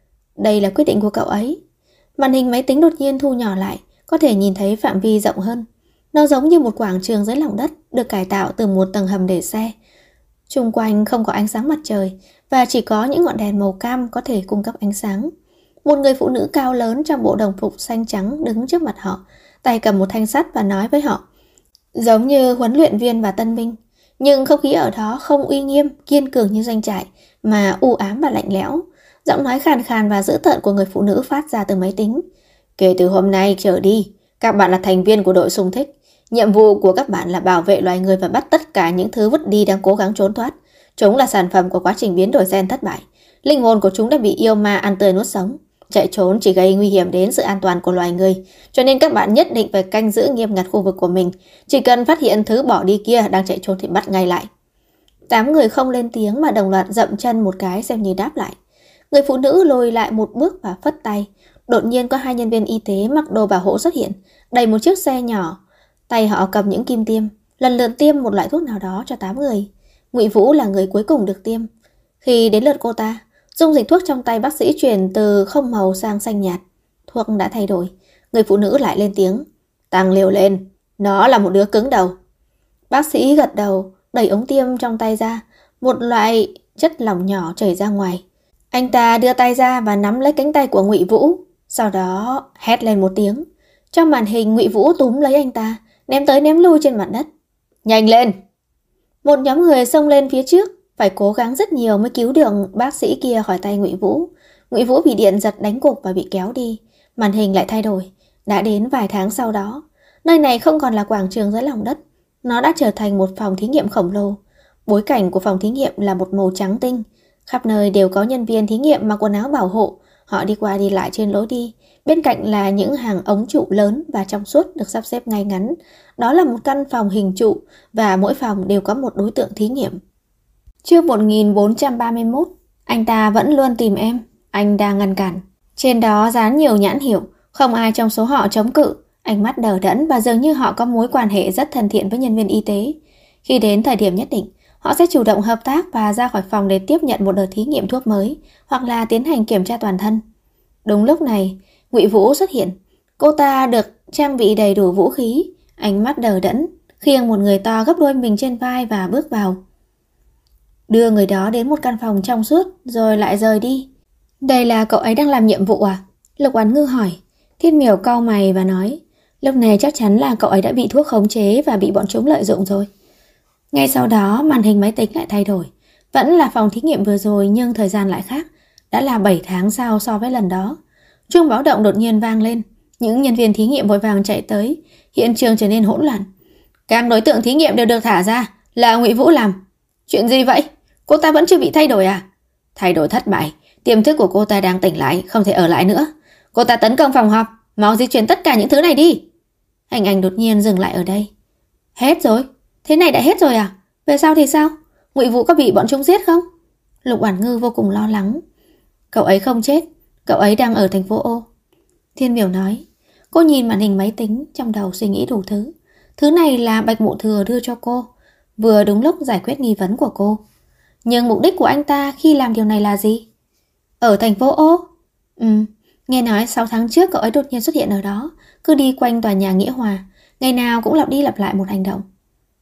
Đây là quyết định của cậu ấy. Màn hình máy tính đột nhiên thu nhỏ lại, có thể nhìn thấy phạm vi rộng hơn. Nó giống như một quảng trường dưới lòng đất, được cải tạo từ một tầng hầm để xe. Xung quanh không có ánh sáng mặt trời và chỉ có những ngọn đèn màu cam có thể cung cấp ánh sáng. Một người phụ nữ cao lớn trong bộ đồng phục xanh trắng đứng trước mặt họ, tay cầm một thanh sắt và nói với họ. Giống như huấn luyện viên và tân binh, nhưng không khí ở đó không uy nghiêm, kiên cường như doanh trại, mà u ám và lạnh lẽo. Giọng nói khàn khàn và dữ tợn của người phụ nữ phát ra từ máy tính. Kể từ hôm nay trở đi, các bạn là thành viên của đội xung kích. Nhiệm vụ của các bạn là bảo vệ loài người và bắt tất cả những thứ vứt đi đang cố gắng trốn thoát. Chúng là sản phẩm của quá trình biến đổi gen thất bại. Linh hồn của chúng đã bị yêu ma ăn tươi nuốt sống. Chạy trốn chỉ gây nguy hiểm đến sự an toàn của loài người, cho nên các bạn nhất định phải canh giữ nghiêm ngặt khu vực của mình. Chỉ cần phát hiện thứ bỏ đi kia đang chạy trốn thì bắt ngay lại. 8 người không lên tiếng mà đồng loạt dậm chân một cái xem như đáp lại. Người phụ nữ lùi lại một bước và phất tay. Đột nhiên có 2 nhân viên y tế mặc đồ bảo hộ xuất hiện, đẩy một chiếc xe nhỏ. Tay họ cầm những kim tiêm, lần lượt tiêm một loại thuốc nào đó cho 8 người. Ngụy Vũ là người cuối cùng được tiêm. Khi đến lượt cô ta, dung dịch thuốc trong tay bác sĩ chuyển từ không màu sang xanh nhạt. Thuốc đã thay đổi. Người phụ nữ lại lên tiếng. Tăng liều lên, nó là một đứa cứng đầu. Bác sĩ gật đầu, đẩy ống tiêm trong tay ra. Một loại chất lỏng nhỏ chảy ra ngoài. Anh ta đưa tay ra và nắm lấy cánh tay của Ngụy Vũ. Sau đó hét lên một tiếng. Trong màn hình, Ngụy Vũ túm lấy anh ta, ném tới ném lui trên mặt đất. Nhanh lên! Một nhóm người xông lên phía trước, phải cố gắng rất nhiều mới cứu được bác sĩ kia khỏi tay Ngụy Vũ. Ngụy Vũ bị điện giật đánh gục và bị kéo đi. Màn hình lại thay đổi. Đã đến vài tháng sau đó, nơi này không còn là quảng trường dưới lòng đất. Nó đã trở thành một phòng thí nghiệm khổng lồ. Bối cảnh của phòng thí nghiệm là một màu trắng tinh. Khắp nơi đều có nhân viên thí nghiệm mặc quần áo bảo hộ. Họ đi qua đi lại trên lối đi. Bên cạnh là những hàng ống trụ lớn và trong suốt được sắp xếp ngay ngắn. Đó là một căn phòng hình trụ và mỗi phòng đều có một đối tượng thí nghiệm. Chương 1431. Anh ta vẫn luôn tìm em. Anh đang ngăn cản. Trên đó dán nhiều nhãn hiệu. Không ai trong số họ chống cự. Ánh mắt đờ đẫn và dường như họ có mối quan hệ rất thân thiện với nhân viên y tế. Khi đến thời điểm nhất định, họ sẽ chủ động hợp tác và ra khỏi phòng để tiếp nhận một đợt thí nghiệm thuốc mới hoặc là tiến hành kiểm tra toàn thân. Đúng lúc này, Ngụy Vũ xuất hiện. Cô ta được trang bị đầy đủ vũ khí, ánh mắt đờ đẫn, khiêng một người to gấp đôi mình trên vai và bước vào. Đưa người đó đến một căn phòng trong suốt rồi lại rời đi. Đây là cậu ấy đang làm nhiệm vụ à? Lục Oản Ngư hỏi. Thiên Miểu cau mày và nói, lúc này chắc chắn là cậu ấy đã bị thuốc khống chế và bị bọn chúng lợi dụng rồi. Ngay sau đó màn hình máy tính lại thay đổi. Vẫn là phòng thí nghiệm vừa rồi nhưng thời gian lại khác. Đã là 7 tháng sau so với lần đó. Chuông báo động đột nhiên vang lên. Những nhân viên thí nghiệm vội vàng chạy tới. Hiện trường trở nên hỗn loạn. Các đối tượng thí nghiệm đều được thả ra. Là Ngụy Vũ làm. Chuyện gì vậy? Cô ta vẫn chưa bị thay đổi à? Thay đổi thất bại. Tiềm thức của cô ta đang tỉnh lại, không thể ở lại nữa. Cô ta tấn công phòng họp. Mau di chuyển tất cả những thứ này đi. Hình ảnh đột nhiên dừng lại ở đây. Hết rồi? Thế này đã hết rồi à? Về sau thì sao? Ngụy Vũ có bị bọn chúng giết không? Lục Oản Ngư vô cùng lo lắng. Cậu ấy không chết. Cậu ấy đang ở thành phố O. Thiên Miểu nói. Cô nhìn màn hình máy tính, trong đầu suy nghĩ đủ thứ. Thứ này là Bạch Mộ Thừa đưa cho cô, vừa đúng lúc giải quyết nghi vấn của cô. Nhưng mục đích của anh ta khi làm điều này là gì? Ở thành phố O? Nghe nói 6 tháng trước cậu ấy đột nhiên xuất hiện ở đó, cứ đi quanh tòa nhà Nghĩa Hòa, ngày nào cũng lặp đi lặp lại một hành động.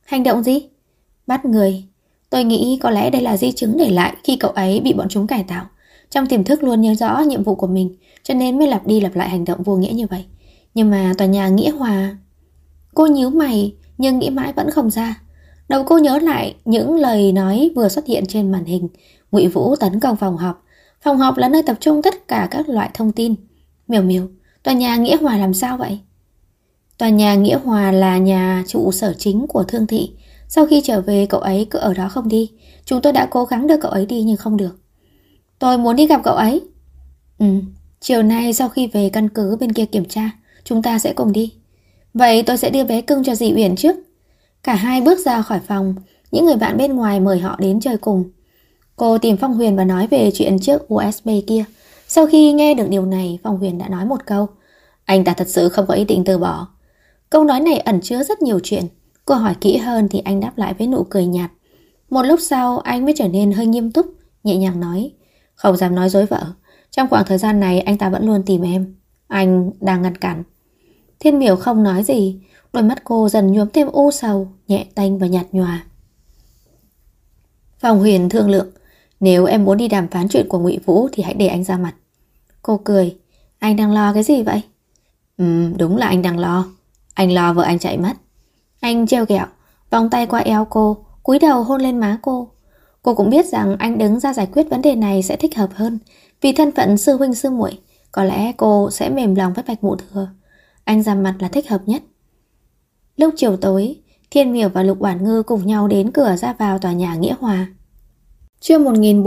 Hành động gì? Bắt người. Tôi nghĩ có lẽ đây là di chứng để lại khi cậu ấy bị bọn chúng cải tạo. Trong tiềm thức luôn nhớ rõ nhiệm vụ của mình, cho nên mới lặp đi lặp lại hành động vô nghĩa như vậy. Nhưng mà tòa nhà Nghĩa Hòa... Cô nhíu mày nhưng nghĩ mãi vẫn không ra. Đầu cô nhớ lại những lời nói vừa xuất hiện trên màn hình. Ngụy Vũ tấn công phòng họp. Phòng họp là nơi tập trung tất cả các loại thông tin. Miểu Miểu, tòa nhà Nghĩa Hòa làm sao vậy? Tòa nhà Nghĩa Hòa là nhà trụ sở chính của Thương Thị. Sau khi trở về cậu ấy cứ ở đó không đi. Chúng tôi đã cố gắng đưa cậu ấy đi nhưng không được. Tôi muốn đi gặp cậu ấy. Chiều nay sau khi về căn cứ bên kia kiểm tra, chúng ta sẽ cùng đi. Vậy tôi sẽ đưa vé cưng cho dì Uyển trước. Cả hai bước ra khỏi phòng. Những người bạn bên ngoài mời họ đến chơi cùng. Cô tìm Phong Huyền và nói về chuyện chiếc USB kia. Sau khi nghe được điều này, Phong Huyền đã nói một câu: anh ta thật sự không có ý định từ bỏ. Câu nói này ẩn chứa rất nhiều chuyện. Cô hỏi kỹ hơn thì anh đáp lại với nụ cười nhạt. Một lúc sau anh mới trở nên hơi nghiêm túc, nhẹ nhàng nói: không dám nói dối vợ. Trong khoảng thời gian này anh ta vẫn luôn tìm em. Anh đang ngăn cản. Thiên Miểu không nói gì. Đôi mắt cô dần nhuốm thêm u sầu, nhẹ tênh và nhạt nhòa. Phong Huyền thương lượng: nếu em muốn đi đàm phán chuyện của Ngụy Vũ thì hãy để anh ra mặt. Cô cười: anh đang lo cái gì vậy? Đúng là anh đang lo. Anh lo vợ anh chạy mất. Anh trêu ghẹo, vòng tay qua eo cô, cúi đầu hôn lên má cô. Cô cũng biết rằng anh đứng ra giải quyết vấn đề này sẽ thích hợp hơn. Vì thân phận sư huynh sư muội, có lẽ cô sẽ mềm lòng với Bạch Mụ Thừa. Anh ra mặt là thích hợp nhất. Lúc chiều tối, Thiên Miểu và Lục Oản Ngư cùng nhau đến cửa ra vào tòa nhà Nghĩa Hòa. Chương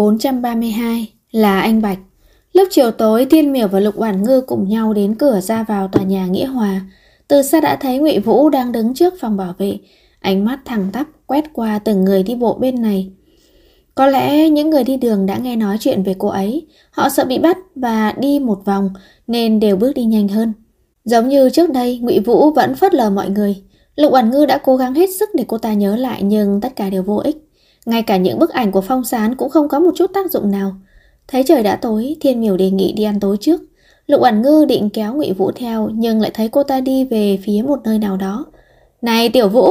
1432 là anh Bạch. Lúc chiều tối, Thiên Miểu và Lục Oản Ngư cùng nhau đến cửa ra vào tòa nhà Nghĩa Hòa. Từ xa đã thấy Ngụy Vũ đang đứng trước phòng bảo vệ, ánh mắt thẳng tắp quét qua từng người đi bộ bên này. Có lẽ những người đi đường đã nghe nói chuyện về cô ấy, họ sợ bị bắt và đi một vòng nên đều bước đi nhanh hơn. Giống như trước đây, Ngụy Vũ vẫn phớt lờ mọi người. Lục Oản Ngư đã cố gắng hết sức để cô ta nhớ lại nhưng tất cả đều vô ích. Ngay cả những bức ảnh của Phong Sán cũng không có một chút tác dụng nào. Thấy trời đã tối, Thiên Miểu đề nghị đi ăn tối trước. Lục Oản Ngư định kéo Ngụy Vũ theo nhưng lại thấy cô ta đi về phía một nơi nào đó. Này Tiểu Vũ!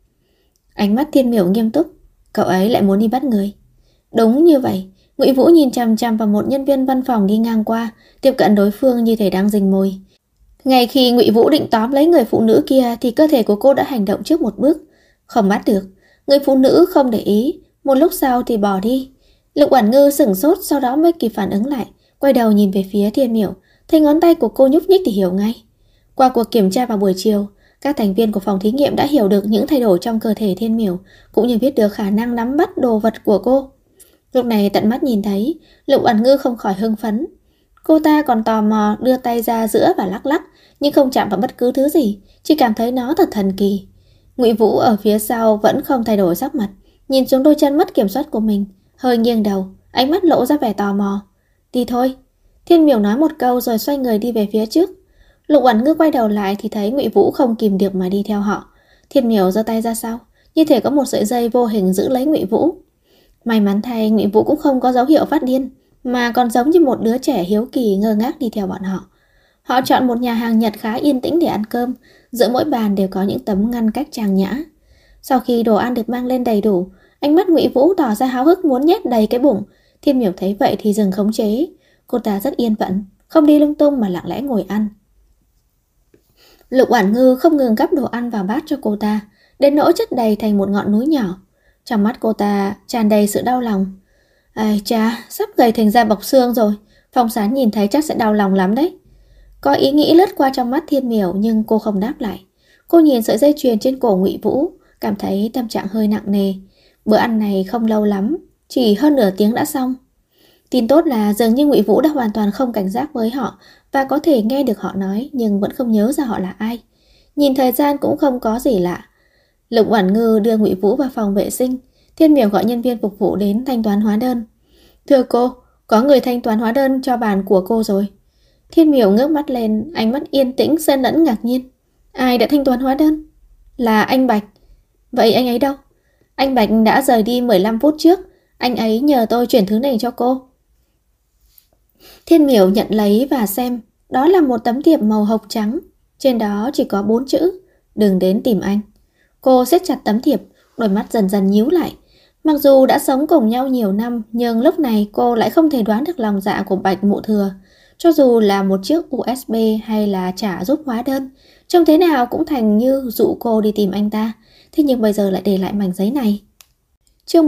Ánh mắt Thiên Miểu nghiêm túc. Cậu ấy lại muốn đi bắt người. Đúng như vậy. Ngụy Vũ nhìn chằm chằm vào một nhân viên văn phòng đi ngang qua, tiếp cận đối phương như thể đang rình mồi. Ngay khi Ngụy Vũ định tóm lấy người phụ nữ kia thì cơ thể của cô đã hành động trước một bước. Không bắt được. Người phụ nữ không để ý, một lúc sau thì bỏ đi. Lục Oản Ngư sửng sốt, sau đó mới kịp phản ứng lại, quay đầu nhìn về phía Thiên Miểu, thấy ngón tay của cô nhúc nhích thì hiểu ngay. Qua cuộc kiểm tra vào buổi chiều, các thành viên của phòng thí nghiệm đã hiểu được những thay đổi trong cơ thể Thiên Miểu, cũng như biết được khả năng nắm bắt đồ vật của cô. Lúc này tận mắt nhìn thấy, Lục Oản Ngư không khỏi hưng phấn. Cô ta còn tò mò đưa tay ra giữa và lắc lắc, nhưng không chạm vào bất cứ thứ gì, chỉ cảm thấy nó thật thần kỳ. Ngụy Vũ ở phía sau vẫn không thay đổi sắc mặt, nhìn xuống đôi chân mất kiểm soát của mình, hơi nghiêng đầu, ánh mắt lộ ra vẻ tò mò. Đi thôi. Thiên Miểu nói một câu rồi xoay người đi về phía trước. Lục Oản Ngư quay đầu lại thì thấy Ngụy Vũ không kìm được mà đi theo họ. Thiên Miểu giơ tay ra sau, như thể có một sợi dây vô hình giữ lấy Ngụy Vũ. May mắn thay, Ngụy Vũ cũng không có dấu hiệu phát điên, mà còn giống như một đứa trẻ hiếu kỳ ngơ ngác đi theo bọn họ. Họ chọn một nhà hàng Nhật khá yên tĩnh để ăn cơm, giữa mỗi bàn đều có những tấm ngăn cách trang nhã. Sau khi đồ ăn được mang lên đầy đủ, ánh mắt Ngụy Vũ tỏ ra háo hức muốn nhét đầy cái bụng. Thiên Miểu thấy vậy thì dừng khống chế. Cô ta rất yên phận, không đi lung tung mà lặng lẽ ngồi ăn. Lục Oản Ngư không ngừng gắp đồ ăn vào bát cho cô ta, đến nỗi chất đầy thành một ngọn núi nhỏ. Trong mắt cô ta tràn đầy sự đau lòng. Ai cha, sắp gầy thành da bọc xương rồi. Phong Sán nhìn thấy chắc sẽ đau lòng lắm đấy. Có ý nghĩ lướt qua trong mắt Thiên Miểu nhưng cô không đáp lại. Cô nhìn sợi dây chuyền trên cổ Ngụy Vũ, cảm thấy tâm trạng hơi nặng nề. Bữa ăn này không lâu lắm, chỉ hơn nửa tiếng đã xong. Tin tốt là dường như Ngụy Vũ đã hoàn toàn không cảnh giác với họ và có thể nghe được họ nói nhưng vẫn không nhớ ra họ là ai. Nhìn thời gian cũng không có gì lạ. Lục Oản Ngư đưa Ngụy Vũ vào phòng vệ sinh. Thiên Miểu gọi nhân viên phục vụ đến thanh toán hóa đơn. Thưa cô, có người thanh toán hóa đơn cho bàn của cô rồi. Thiên Miểu ngước mắt lên, ánh mắt yên tĩnh xen lẫn ngạc nhiên. Ai đã thanh toán hóa đơn? Là anh Bạch. Vậy anh ấy đâu? Anh Bạch đã rời đi 15 phút trước. Anh ấy nhờ tôi chuyển thứ này cho cô. Thiên Miểu nhận lấy và xem. Đó là một tấm thiệp màu hồng trắng. Trên đó chỉ có 4 chữ: đừng đến tìm anh. Cô siết chặt tấm thiệp, Đôi mắt dần dần nhíu lại. Mặc dù đã sống cùng nhau nhiều năm, nhưng lúc này cô lại không thể đoán được lòng dạ của Bạch Mụ Thừa. Cho dù là một chiếc USB hay là trả giúp hóa đơn, trông thế nào cũng thành như dụ cô đi tìm anh ta. Thế nhưng bây giờ lại để lại mảnh giấy này. Chương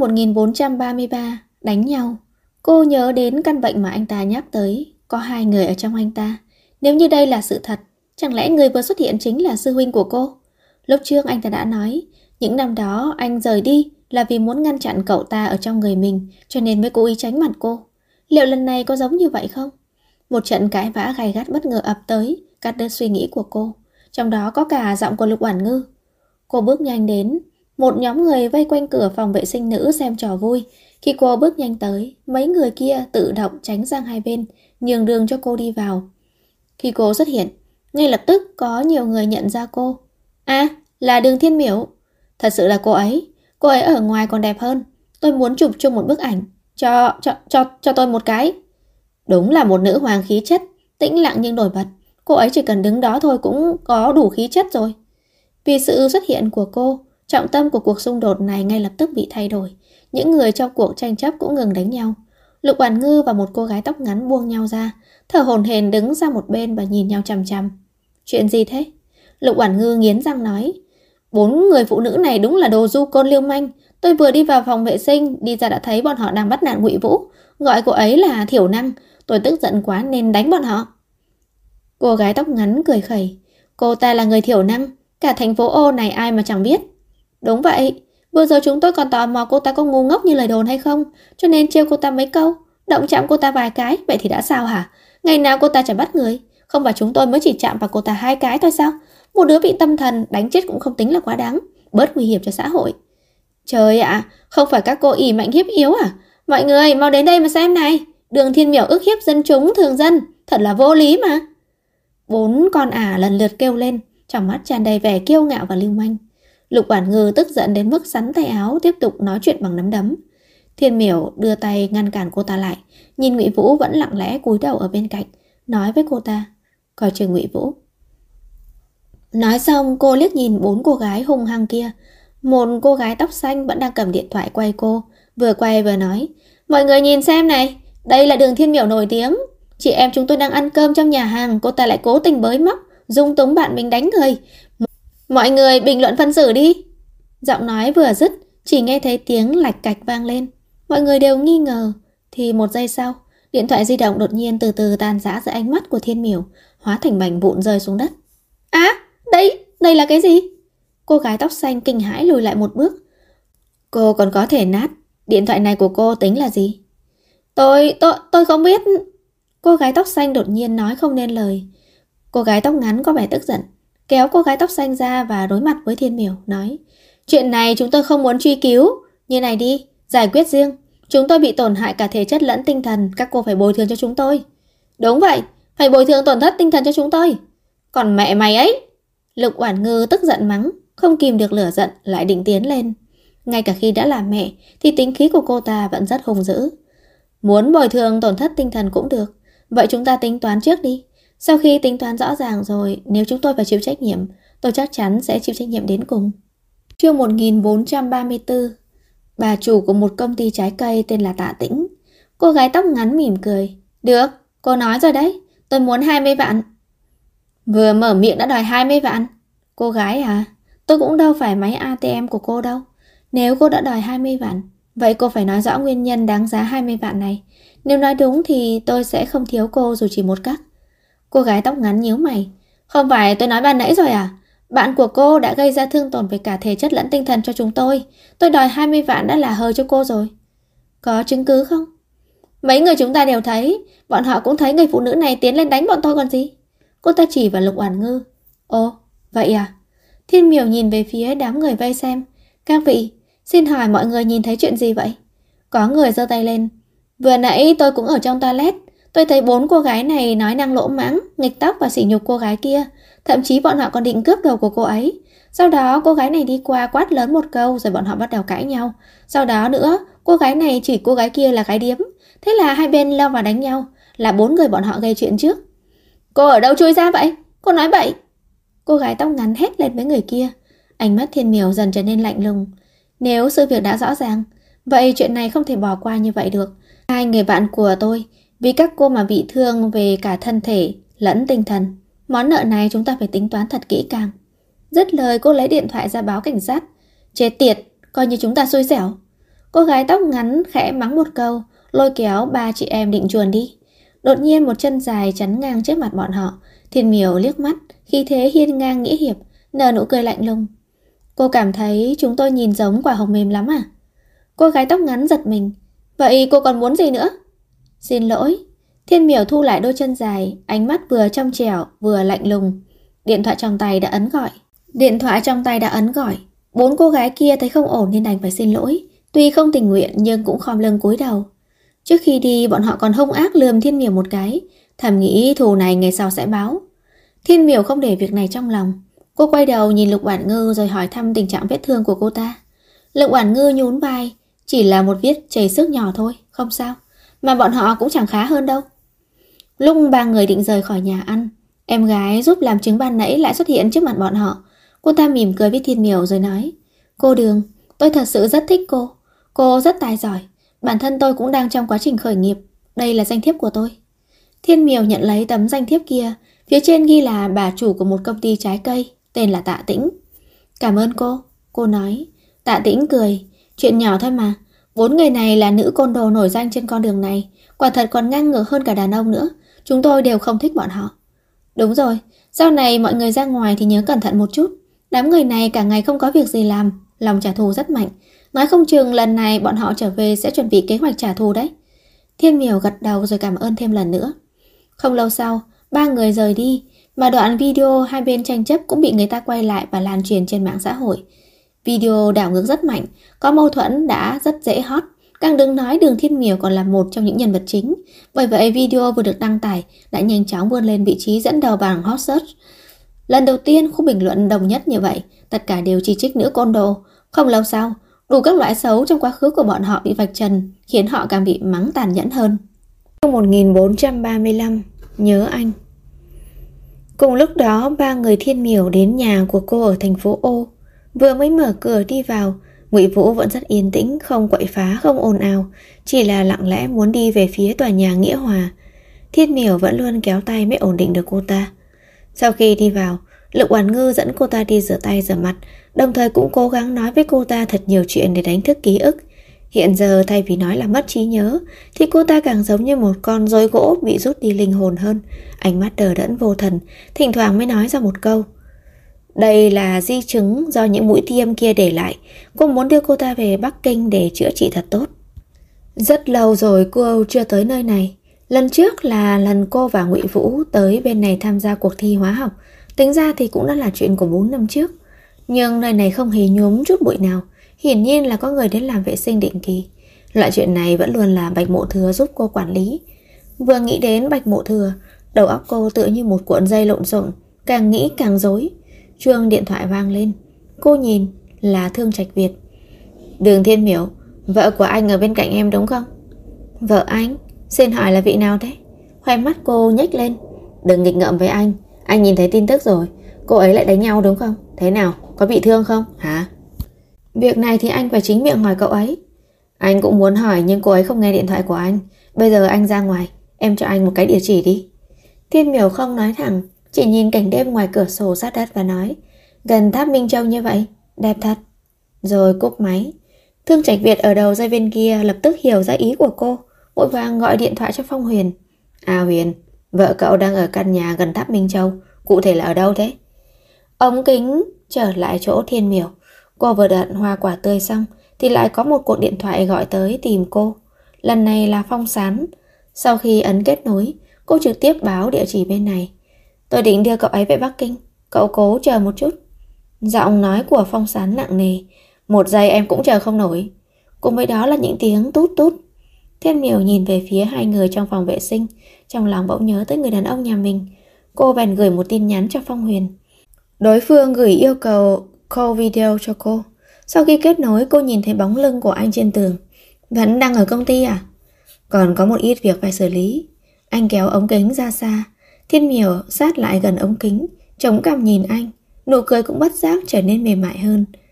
1433, đánh nhau. Cô nhớ đến căn bệnh mà anh ta nhắc tới, có 2 người ở trong anh ta. Nếu như đây là sự thật, chẳng lẽ người vừa xuất hiện chính là sư huynh của cô? Lúc trước anh ta đã nói, những năm đó anh rời đi là vì muốn ngăn chặn cậu ta ở trong người mình, cho nên mới cố ý tránh mặt cô. Liệu lần này có giống như vậy không? Một trận cãi vã gay gắt bất ngờ ập tới, cắt đứt suy nghĩ của cô. Trong đó có cả giọng của Lục Oản Ngư. Cô bước nhanh đến, một nhóm người vây quanh cửa phòng vệ sinh nữ xem trò vui. Khi cô bước nhanh tới, mấy người kia tự động tránh sang hai bên, nhường đường cho cô đi vào. Khi cô xuất hiện, ngay lập tức có nhiều người nhận ra cô. À, là Đường Thiên Miểu. Thật sự là cô ấy ở ngoài còn đẹp hơn. Tôi muốn chụp chung một bức ảnh, cho tôi một cái. Đúng là một nữ hoàng khí chất, tĩnh lặng nhưng nổi bật. Cô ấy chỉ cần đứng đó thôi cũng có đủ khí chất rồi. Vì sự xuất hiện của cô, trọng tâm của cuộc xung đột này ngay lập tức bị thay đổi. Những người trong cuộc tranh chấp cũng ngừng đánh nhau. Lục Oản Ngư và một cô gái tóc ngắn buông nhau ra, thở hổn hển đứng sang một bên và nhìn nhau chằm chằm. Chuyện gì thế? Lục Oản Ngư nghiến răng nói. 4 người phụ nữ này đúng là đồ du côn lưu manh. Tôi vừa đi vào phòng vệ sinh, đi ra đã thấy bọn họ đang bắt nạt Ngụy Vũ, gọi cô ấy là thiểu năng. Tôi tức giận quá nên đánh bọn họ. Cô gái tóc ngắn cười khẩy. Cô ta là người thiểu năng, cả thành phố Ô này ai mà chẳng biết. Đúng vậy, vừa rồi chúng tôi còn tò mò cô ta có ngu ngốc như lời đồn hay không, cho nên trêu cô ta mấy câu, động chạm cô ta vài cái, vậy thì đã sao hả? Ngày nào cô ta chả bắt người, không phải chúng tôi mới chỉ chạm vào cô ta 2 cái thôi sao? Một đứa bị tâm thần, đánh chết cũng không tính là quá đáng, bớt nguy hiểm cho xã hội. Trời ạ, không phải các cô ỷ mạnh hiếp yếu à? Mọi người mau đến đây mà xem này, Đường Thiên Miểu ức hiếp dân chúng thường dân, thật là vô lý mà. 4 con ả lần lượt kêu lên, trong mắt tràn đầy vẻ kiêu ngạo và lưu manh. Lục Oản Ngư tức giận đến mức sắn tay áo, tiếp tục nói chuyện bằng nắm đấm. Thiên Miểu đưa tay ngăn cản cô ta lại, nhìn Ngụy Vũ vẫn lặng lẽ cúi đầu ở bên cạnh, nói với cô ta, coi chừng Ngụy Vũ. Nói xong cô liếc nhìn 4 cô gái hung hăng kia. Một cô gái tóc xanh vẫn đang cầm điện thoại quay cô, vừa quay vừa nói, mọi người nhìn xem này, đây là Đường Thiên Miểu nổi tiếng. Chị em chúng tôi đang ăn cơm trong nhà hàng, cô ta lại cố tình bới móc, dung túng bạn mình đánh người. Mọi người bình luận phân xử đi. Giọng nói vừa dứt, chỉ nghe thấy tiếng lạch cạch vang lên. Mọi người đều nghi ngờ. Thì một giây sau, điện thoại di động đột nhiên từ từ tan rã dưới ánh mắt của Thiên Miểu, hóa thành mảnh vụn rơi xuống đất. Á, đây là cái gì? Cô gái tóc xanh kinh hãi lùi lại một bước. Cô còn có thể nát. Điện thoại này của cô tính là gì? Tôi không biết. Cô gái tóc xanh đột nhiên nói không nên lời. Cô gái tóc ngắn có vẻ tức giận, kéo cô gái tóc xanh ra và đối mặt với Thiên Miểu, nói, chuyện này chúng tôi không muốn truy cứu. Như này đi, giải quyết riêng. Chúng tôi bị tổn hại cả thể chất lẫn tinh thần, các cô phải bồi thường cho chúng tôi. Đúng vậy, phải bồi thường tổn thất tinh thần cho chúng tôi. Còn mẹ mày ấy. Lục Oản Ngư tức giận mắng, không kìm được lửa giận lại định tiến lên. Ngay cả khi đã là mẹ thì tính khí của cô ta vẫn rất hung dữ. Muốn bồi thường tổn thất tinh thần cũng được, vậy chúng ta tính toán trước đi. Sau khi tính toán rõ ràng rồi, nếu chúng tôi phải chịu trách nhiệm, tôi chắc chắn sẽ chịu trách nhiệm đến cùng. Chương 1434. Bà chủ của một công ty trái cây tên là Tạ Tĩnh. Cô gái tóc ngắn mỉm cười. Được, cô nói rồi đấy, tôi muốn 20 vạn. Vừa mở miệng đã đòi 20 vạn. Cô gái à, tôi cũng đâu phải máy ATM của cô đâu. Nếu cô đã đòi 20 vạn, vậy cô phải nói rõ nguyên nhân đáng giá 20 vạn này. Nếu nói đúng thì tôi sẽ không thiếu cô dù chỉ một cắc. Cô gái tóc ngắn nhíu mày. Không phải tôi nói ban nãy rồi à? Bạn của cô đã gây ra thương tổn về cả thể chất lẫn tinh thần cho chúng tôi. Tôi đòi 20 vạn đã là hời cho cô rồi. Có chứng cứ không? Mấy người chúng ta đều thấy. Bọn họ cũng thấy người phụ nữ này tiến lên đánh bọn tôi còn gì. Cô ta chỉ vào Lục Oản Ngư. Ồ, vậy à? Thiên Miểu nhìn về phía đám người vây xem. Các vị, xin hỏi mọi người nhìn thấy chuyện gì vậy? Có người giơ tay lên. Vừa nãy tôi cũng ở trong toilet. Tôi thấy 4 cô gái này nói năng lỗ mãng, nghịch tóc và sỉ nhục cô gái kia. Thậm chí bọn họ còn định cướp đầu của cô ấy. Sau đó cô gái này đi qua quát lớn một câu rồi bọn họ bắt đầu cãi nhau. Sau đó nữa, cô gái này chỉ cô gái kia là gái điếm. Thế là hai bên lao vào đánh nhau. Là 4 người bọn họ gây chuyện trước. Cô ở đâu chui ra vậy? Cô nói bậy. Cô gái tóc ngắn hét lên với người kia. Ánh mắt Thiên Miểu dần trở nên lạnh lùng. Nếu sự việc đã rõ ràng, vậy chuyện này không thể bỏ qua như vậy được. Hai người bạn của tôi, vì các cô mà bị thương về cả thân thể lẫn tinh thần. Món nợ này chúng ta phải tính toán thật kỹ càng. Dứt lời cô lấy điện thoại ra báo cảnh sát. Chết tiệt, coi như chúng ta xui xẻo. Cô gái tóc ngắn khẽ mắng một câu, lôi kéo ba chị em định chuồn đi. Đột nhiên một chân dài chắn ngang trước mặt bọn họ. Thiên Miểu liếc mắt, khí thế hiên ngang nghĩa hiệp, nở nụ cười lạnh lùng. Cô cảm thấy chúng tôi nhìn giống quả hồng mềm lắm à? Cô gái tóc ngắn giật mình. Vậy cô còn muốn gì nữa? Xin lỗi. Thiên Miểu thu lại đôi chân dài, ánh mắt vừa trong trẻo vừa lạnh lùng. Điện thoại trong tay đã ấn gọi. Bốn cô gái kia thấy không ổn nên đành phải xin lỗi. Tuy không tình nguyện nhưng cũng khom lưng cúi đầu. Trước khi đi bọn họ còn hung ác lườm Thiên Miểu một cái, thầm nghĩ thù này ngày sau sẽ báo. Thiên Miểu không để việc này trong lòng. Cô quay đầu nhìn Lục Oản Ngư rồi hỏi thăm tình trạng vết thương của cô ta. Lục Oản Ngư nhún vai, chỉ là một vết chảy xước nhỏ thôi, không sao. Mà bọn họ cũng chẳng khá hơn đâu. Lúc ba người định rời khỏi nhà ăn, em gái giúp làm chứng ban nãy lại xuất hiện trước mặt bọn họ. Cô ta mỉm cười với Thiên Miểu rồi nói: Cô Đường, tôi thật sự rất thích cô. Cô rất tài giỏi. Bản thân tôi cũng đang trong quá trình khởi nghiệp. Đây là danh thiếp của tôi. Thiên Miểu nhận lấy tấm danh thiếp kia. Phía trên ghi là bà chủ của một công ty trái cây, tên là Tạ Tĩnh. Cảm ơn cô nói. Tạ Tĩnh cười. Chuyện nhỏ thôi mà. 4 người này là nữ côn đồ nổi danh trên con đường này. Quả thật còn ngang ngược hơn cả đàn ông nữa. Chúng tôi đều không thích bọn họ. Đúng rồi, sau này mọi người ra ngoài thì nhớ cẩn thận một chút. Đám người này cả ngày không có việc gì làm, lòng trả thù rất mạnh. Nói không chừng lần này bọn họ trở về sẽ chuẩn bị kế hoạch trả thù đấy. Thiên Miểu gật đầu rồi cảm ơn thêm lần nữa. Không lâu sau, ba người rời đi, mà đoạn video hai bên tranh chấp cũng bị người ta quay lại và lan truyền trên mạng xã hội. Video đảo ngược rất mạnh, có mâu thuẫn đã rất dễ hot. Càng đừng nói Đường Thiên Miểu còn là một trong những nhân vật chính. Bởi vậy video vừa được đăng tải đã nhanh chóng vươn lên vị trí dẫn đầu bảng hot search. Lần đầu tiên khu bình luận đồng nhất như vậy, tất cả đều chỉ trích nữ côn đồ. Không lâu sau, đủ các loại xấu trong quá khứ của bọn họ bị vạch trần, khiến họ càng bị mắng tàn nhẫn hơn. Năm 1435, nhớ anh. Cùng lúc đó, ba người Thiên Miểu đến nhà của cô ở thành phố O. Vừa mới mở cửa đi vào, Ngụy Vũ vẫn rất yên tĩnh, không quậy phá, không ồn ào, chỉ là lặng lẽ muốn đi về phía tòa nhà Nghĩa Hòa. Thiên Miểu vẫn luôn kéo tay mới ổn định được cô ta. Sau khi đi vào, Lục Oản Ngư dẫn cô ta đi rửa tay rửa mặt, đồng thời cũng cố gắng nói với cô ta thật nhiều chuyện để đánh thức ký ức. Hiện giờ thay vì nói là mất trí nhớ, thì cô ta càng giống như một con rối gỗ bị rút đi linh hồn hơn, ánh mắt đờ đẫn vô thần, thỉnh thoảng mới nói ra một câu. Đây là di chứng do những mũi tiêm kia để lại. Cô muốn đưa cô ta về Bắc Kinh để chữa trị thật tốt. Rất lâu rồi cô chưa tới nơi này. Lần trước là lần cô và Ngụy Vũ tới bên này tham gia cuộc thi hóa học. Tính ra thì cũng đã là chuyện của 4 năm trước. Nhưng nơi này không hề nhuốm chút bụi nào. Hiển nhiên là có người đến làm vệ sinh định kỳ. Loại chuyện này vẫn luôn là Bạch Mộ Thừa giúp cô quản lý. Vừa nghĩ đến Bạch Mộ Thừa, đầu óc cô tựa như một cuộn dây lộn xộn, càng nghĩ càng rối. Chuông điện thoại vang lên. Cô nhìn là Thương Trạch Việt. Đường Thiên Miểu, vợ của anh ở bên cạnh em đúng không? Vợ anh? Xin hỏi là vị nào thế? Khoe mắt cô nhếch lên. Đừng nghịch ngợm với anh nhìn thấy tin tức rồi. Cô ấy lại đánh nhau đúng không? Thế nào? Có bị thương không? Hả? Việc này thì anh phải chính miệng hỏi cậu ấy. Anh cũng muốn hỏi nhưng cô ấy không nghe điện thoại của anh. Bây giờ anh ra ngoài, em cho anh một cái địa chỉ đi. Thiên Miểu không nói thẳng, chỉ nhìn cảnh đêm ngoài cửa sổ sát đất và nói. Gần tháp Minh Châu như vậy, đẹp thật. Rồi cúp máy. Thương Trạch Việt ở đầu dây bên kia lập tức hiểu ra ý của cô, vội vàng gọi điện thoại cho Phong Huyền. À Huyền, vợ cậu đang ở căn nhà gần tháp Minh Châu, cụ thể là ở đâu thế? Ống kính trở lại chỗ Thiên Miểu. Cô vừa đặt hoa quả tươi xong thì lại có một cuộc điện thoại gọi tới tìm cô. Lần này là Phong Sán. Sau khi ấn kết nối, cô trực tiếp báo địa chỉ bên này. Tôi định đưa cậu ấy về Bắc Kinh, cậu cố chờ một chút. Giọng nói của Phong Sán nặng nề. Một giây em cũng chờ không nổi. Cùng với đó là những tiếng tút tút. Thiên Miểu nhìn về phía hai người trong phòng vệ sinh, trong lòng bỗng nhớ tới người đàn ông nhà mình. Cô bèn gửi một tin nhắn cho Phong Huyền. Đối phương gửi yêu cầu call video cho cô. Sau khi kết nối, cô nhìn thấy bóng lưng của anh trên tường. Vẫn đang ở công ty à? Còn có một ít việc phải xử lý. Anh kéo ống kính ra xa. Thiên Miểu sát lại gần ống kính, chống cằm nhìn anh. Nụ cười cũng bất giác trở nên mềm mại hơn.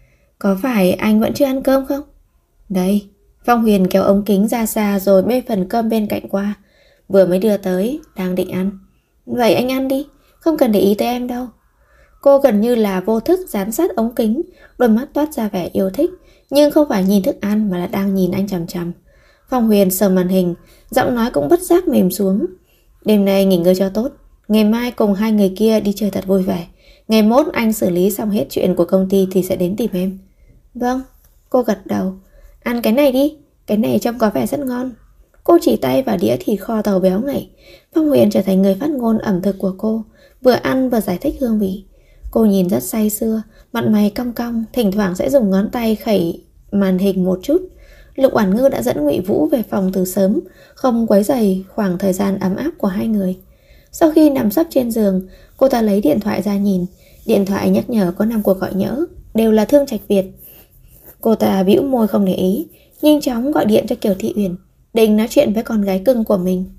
Có phải anh vẫn chưa ăn cơm không? Đây, Phong Huyền kéo ống kính ra xa rồi bê phần cơm bên cạnh qua. Vừa mới đưa tới, đang định ăn. Vậy anh ăn đi, không cần để ý tới em đâu. Cô gần như là vô thức dán sát ống kính, đôi mắt toát ra vẻ yêu thích, nhưng không phải nhìn thức ăn mà là đang nhìn anh chằm chằm. Phong Huyền sờ màn hình, giọng nói cũng bất giác mềm xuống. Đêm nay nghỉ ngơi cho tốt, ngày mai cùng hai người kia đi chơi thật vui vẻ. Ngày mốt anh xử lý xong hết chuyện của công ty thì sẽ đến tìm em. Vâng, cô gật đầu. Ăn cái này đi, cái này trông có vẻ rất ngon. Cô chỉ tay vào đĩa thịt kho tàu béo ngậy. Phong Huyền trở thành người phát ngôn ẩm thực của cô, vừa ăn vừa giải thích hương vị. Cô nhìn rất say sưa, mặt mày cong cong, thỉnh thoảng sẽ dùng ngón tay khẩy màn hình một chút. Lục Oản Ngư đã dẫn Ngụy Vũ về phòng từ sớm, không quấy rầy khoảng thời gian ấm áp của hai người. Sau khi nằm sấp trên giường, cô ta lấy điện thoại ra nhìn. Điện thoại nhắc nhở có 5 cuộc gọi nhỡ, đều là Thương Trạch Việt. Cô ta bĩu môi không để ý, nhanh chóng gọi điện cho Kiều Thị Uyển, định nói chuyện với con gái cưng của mình.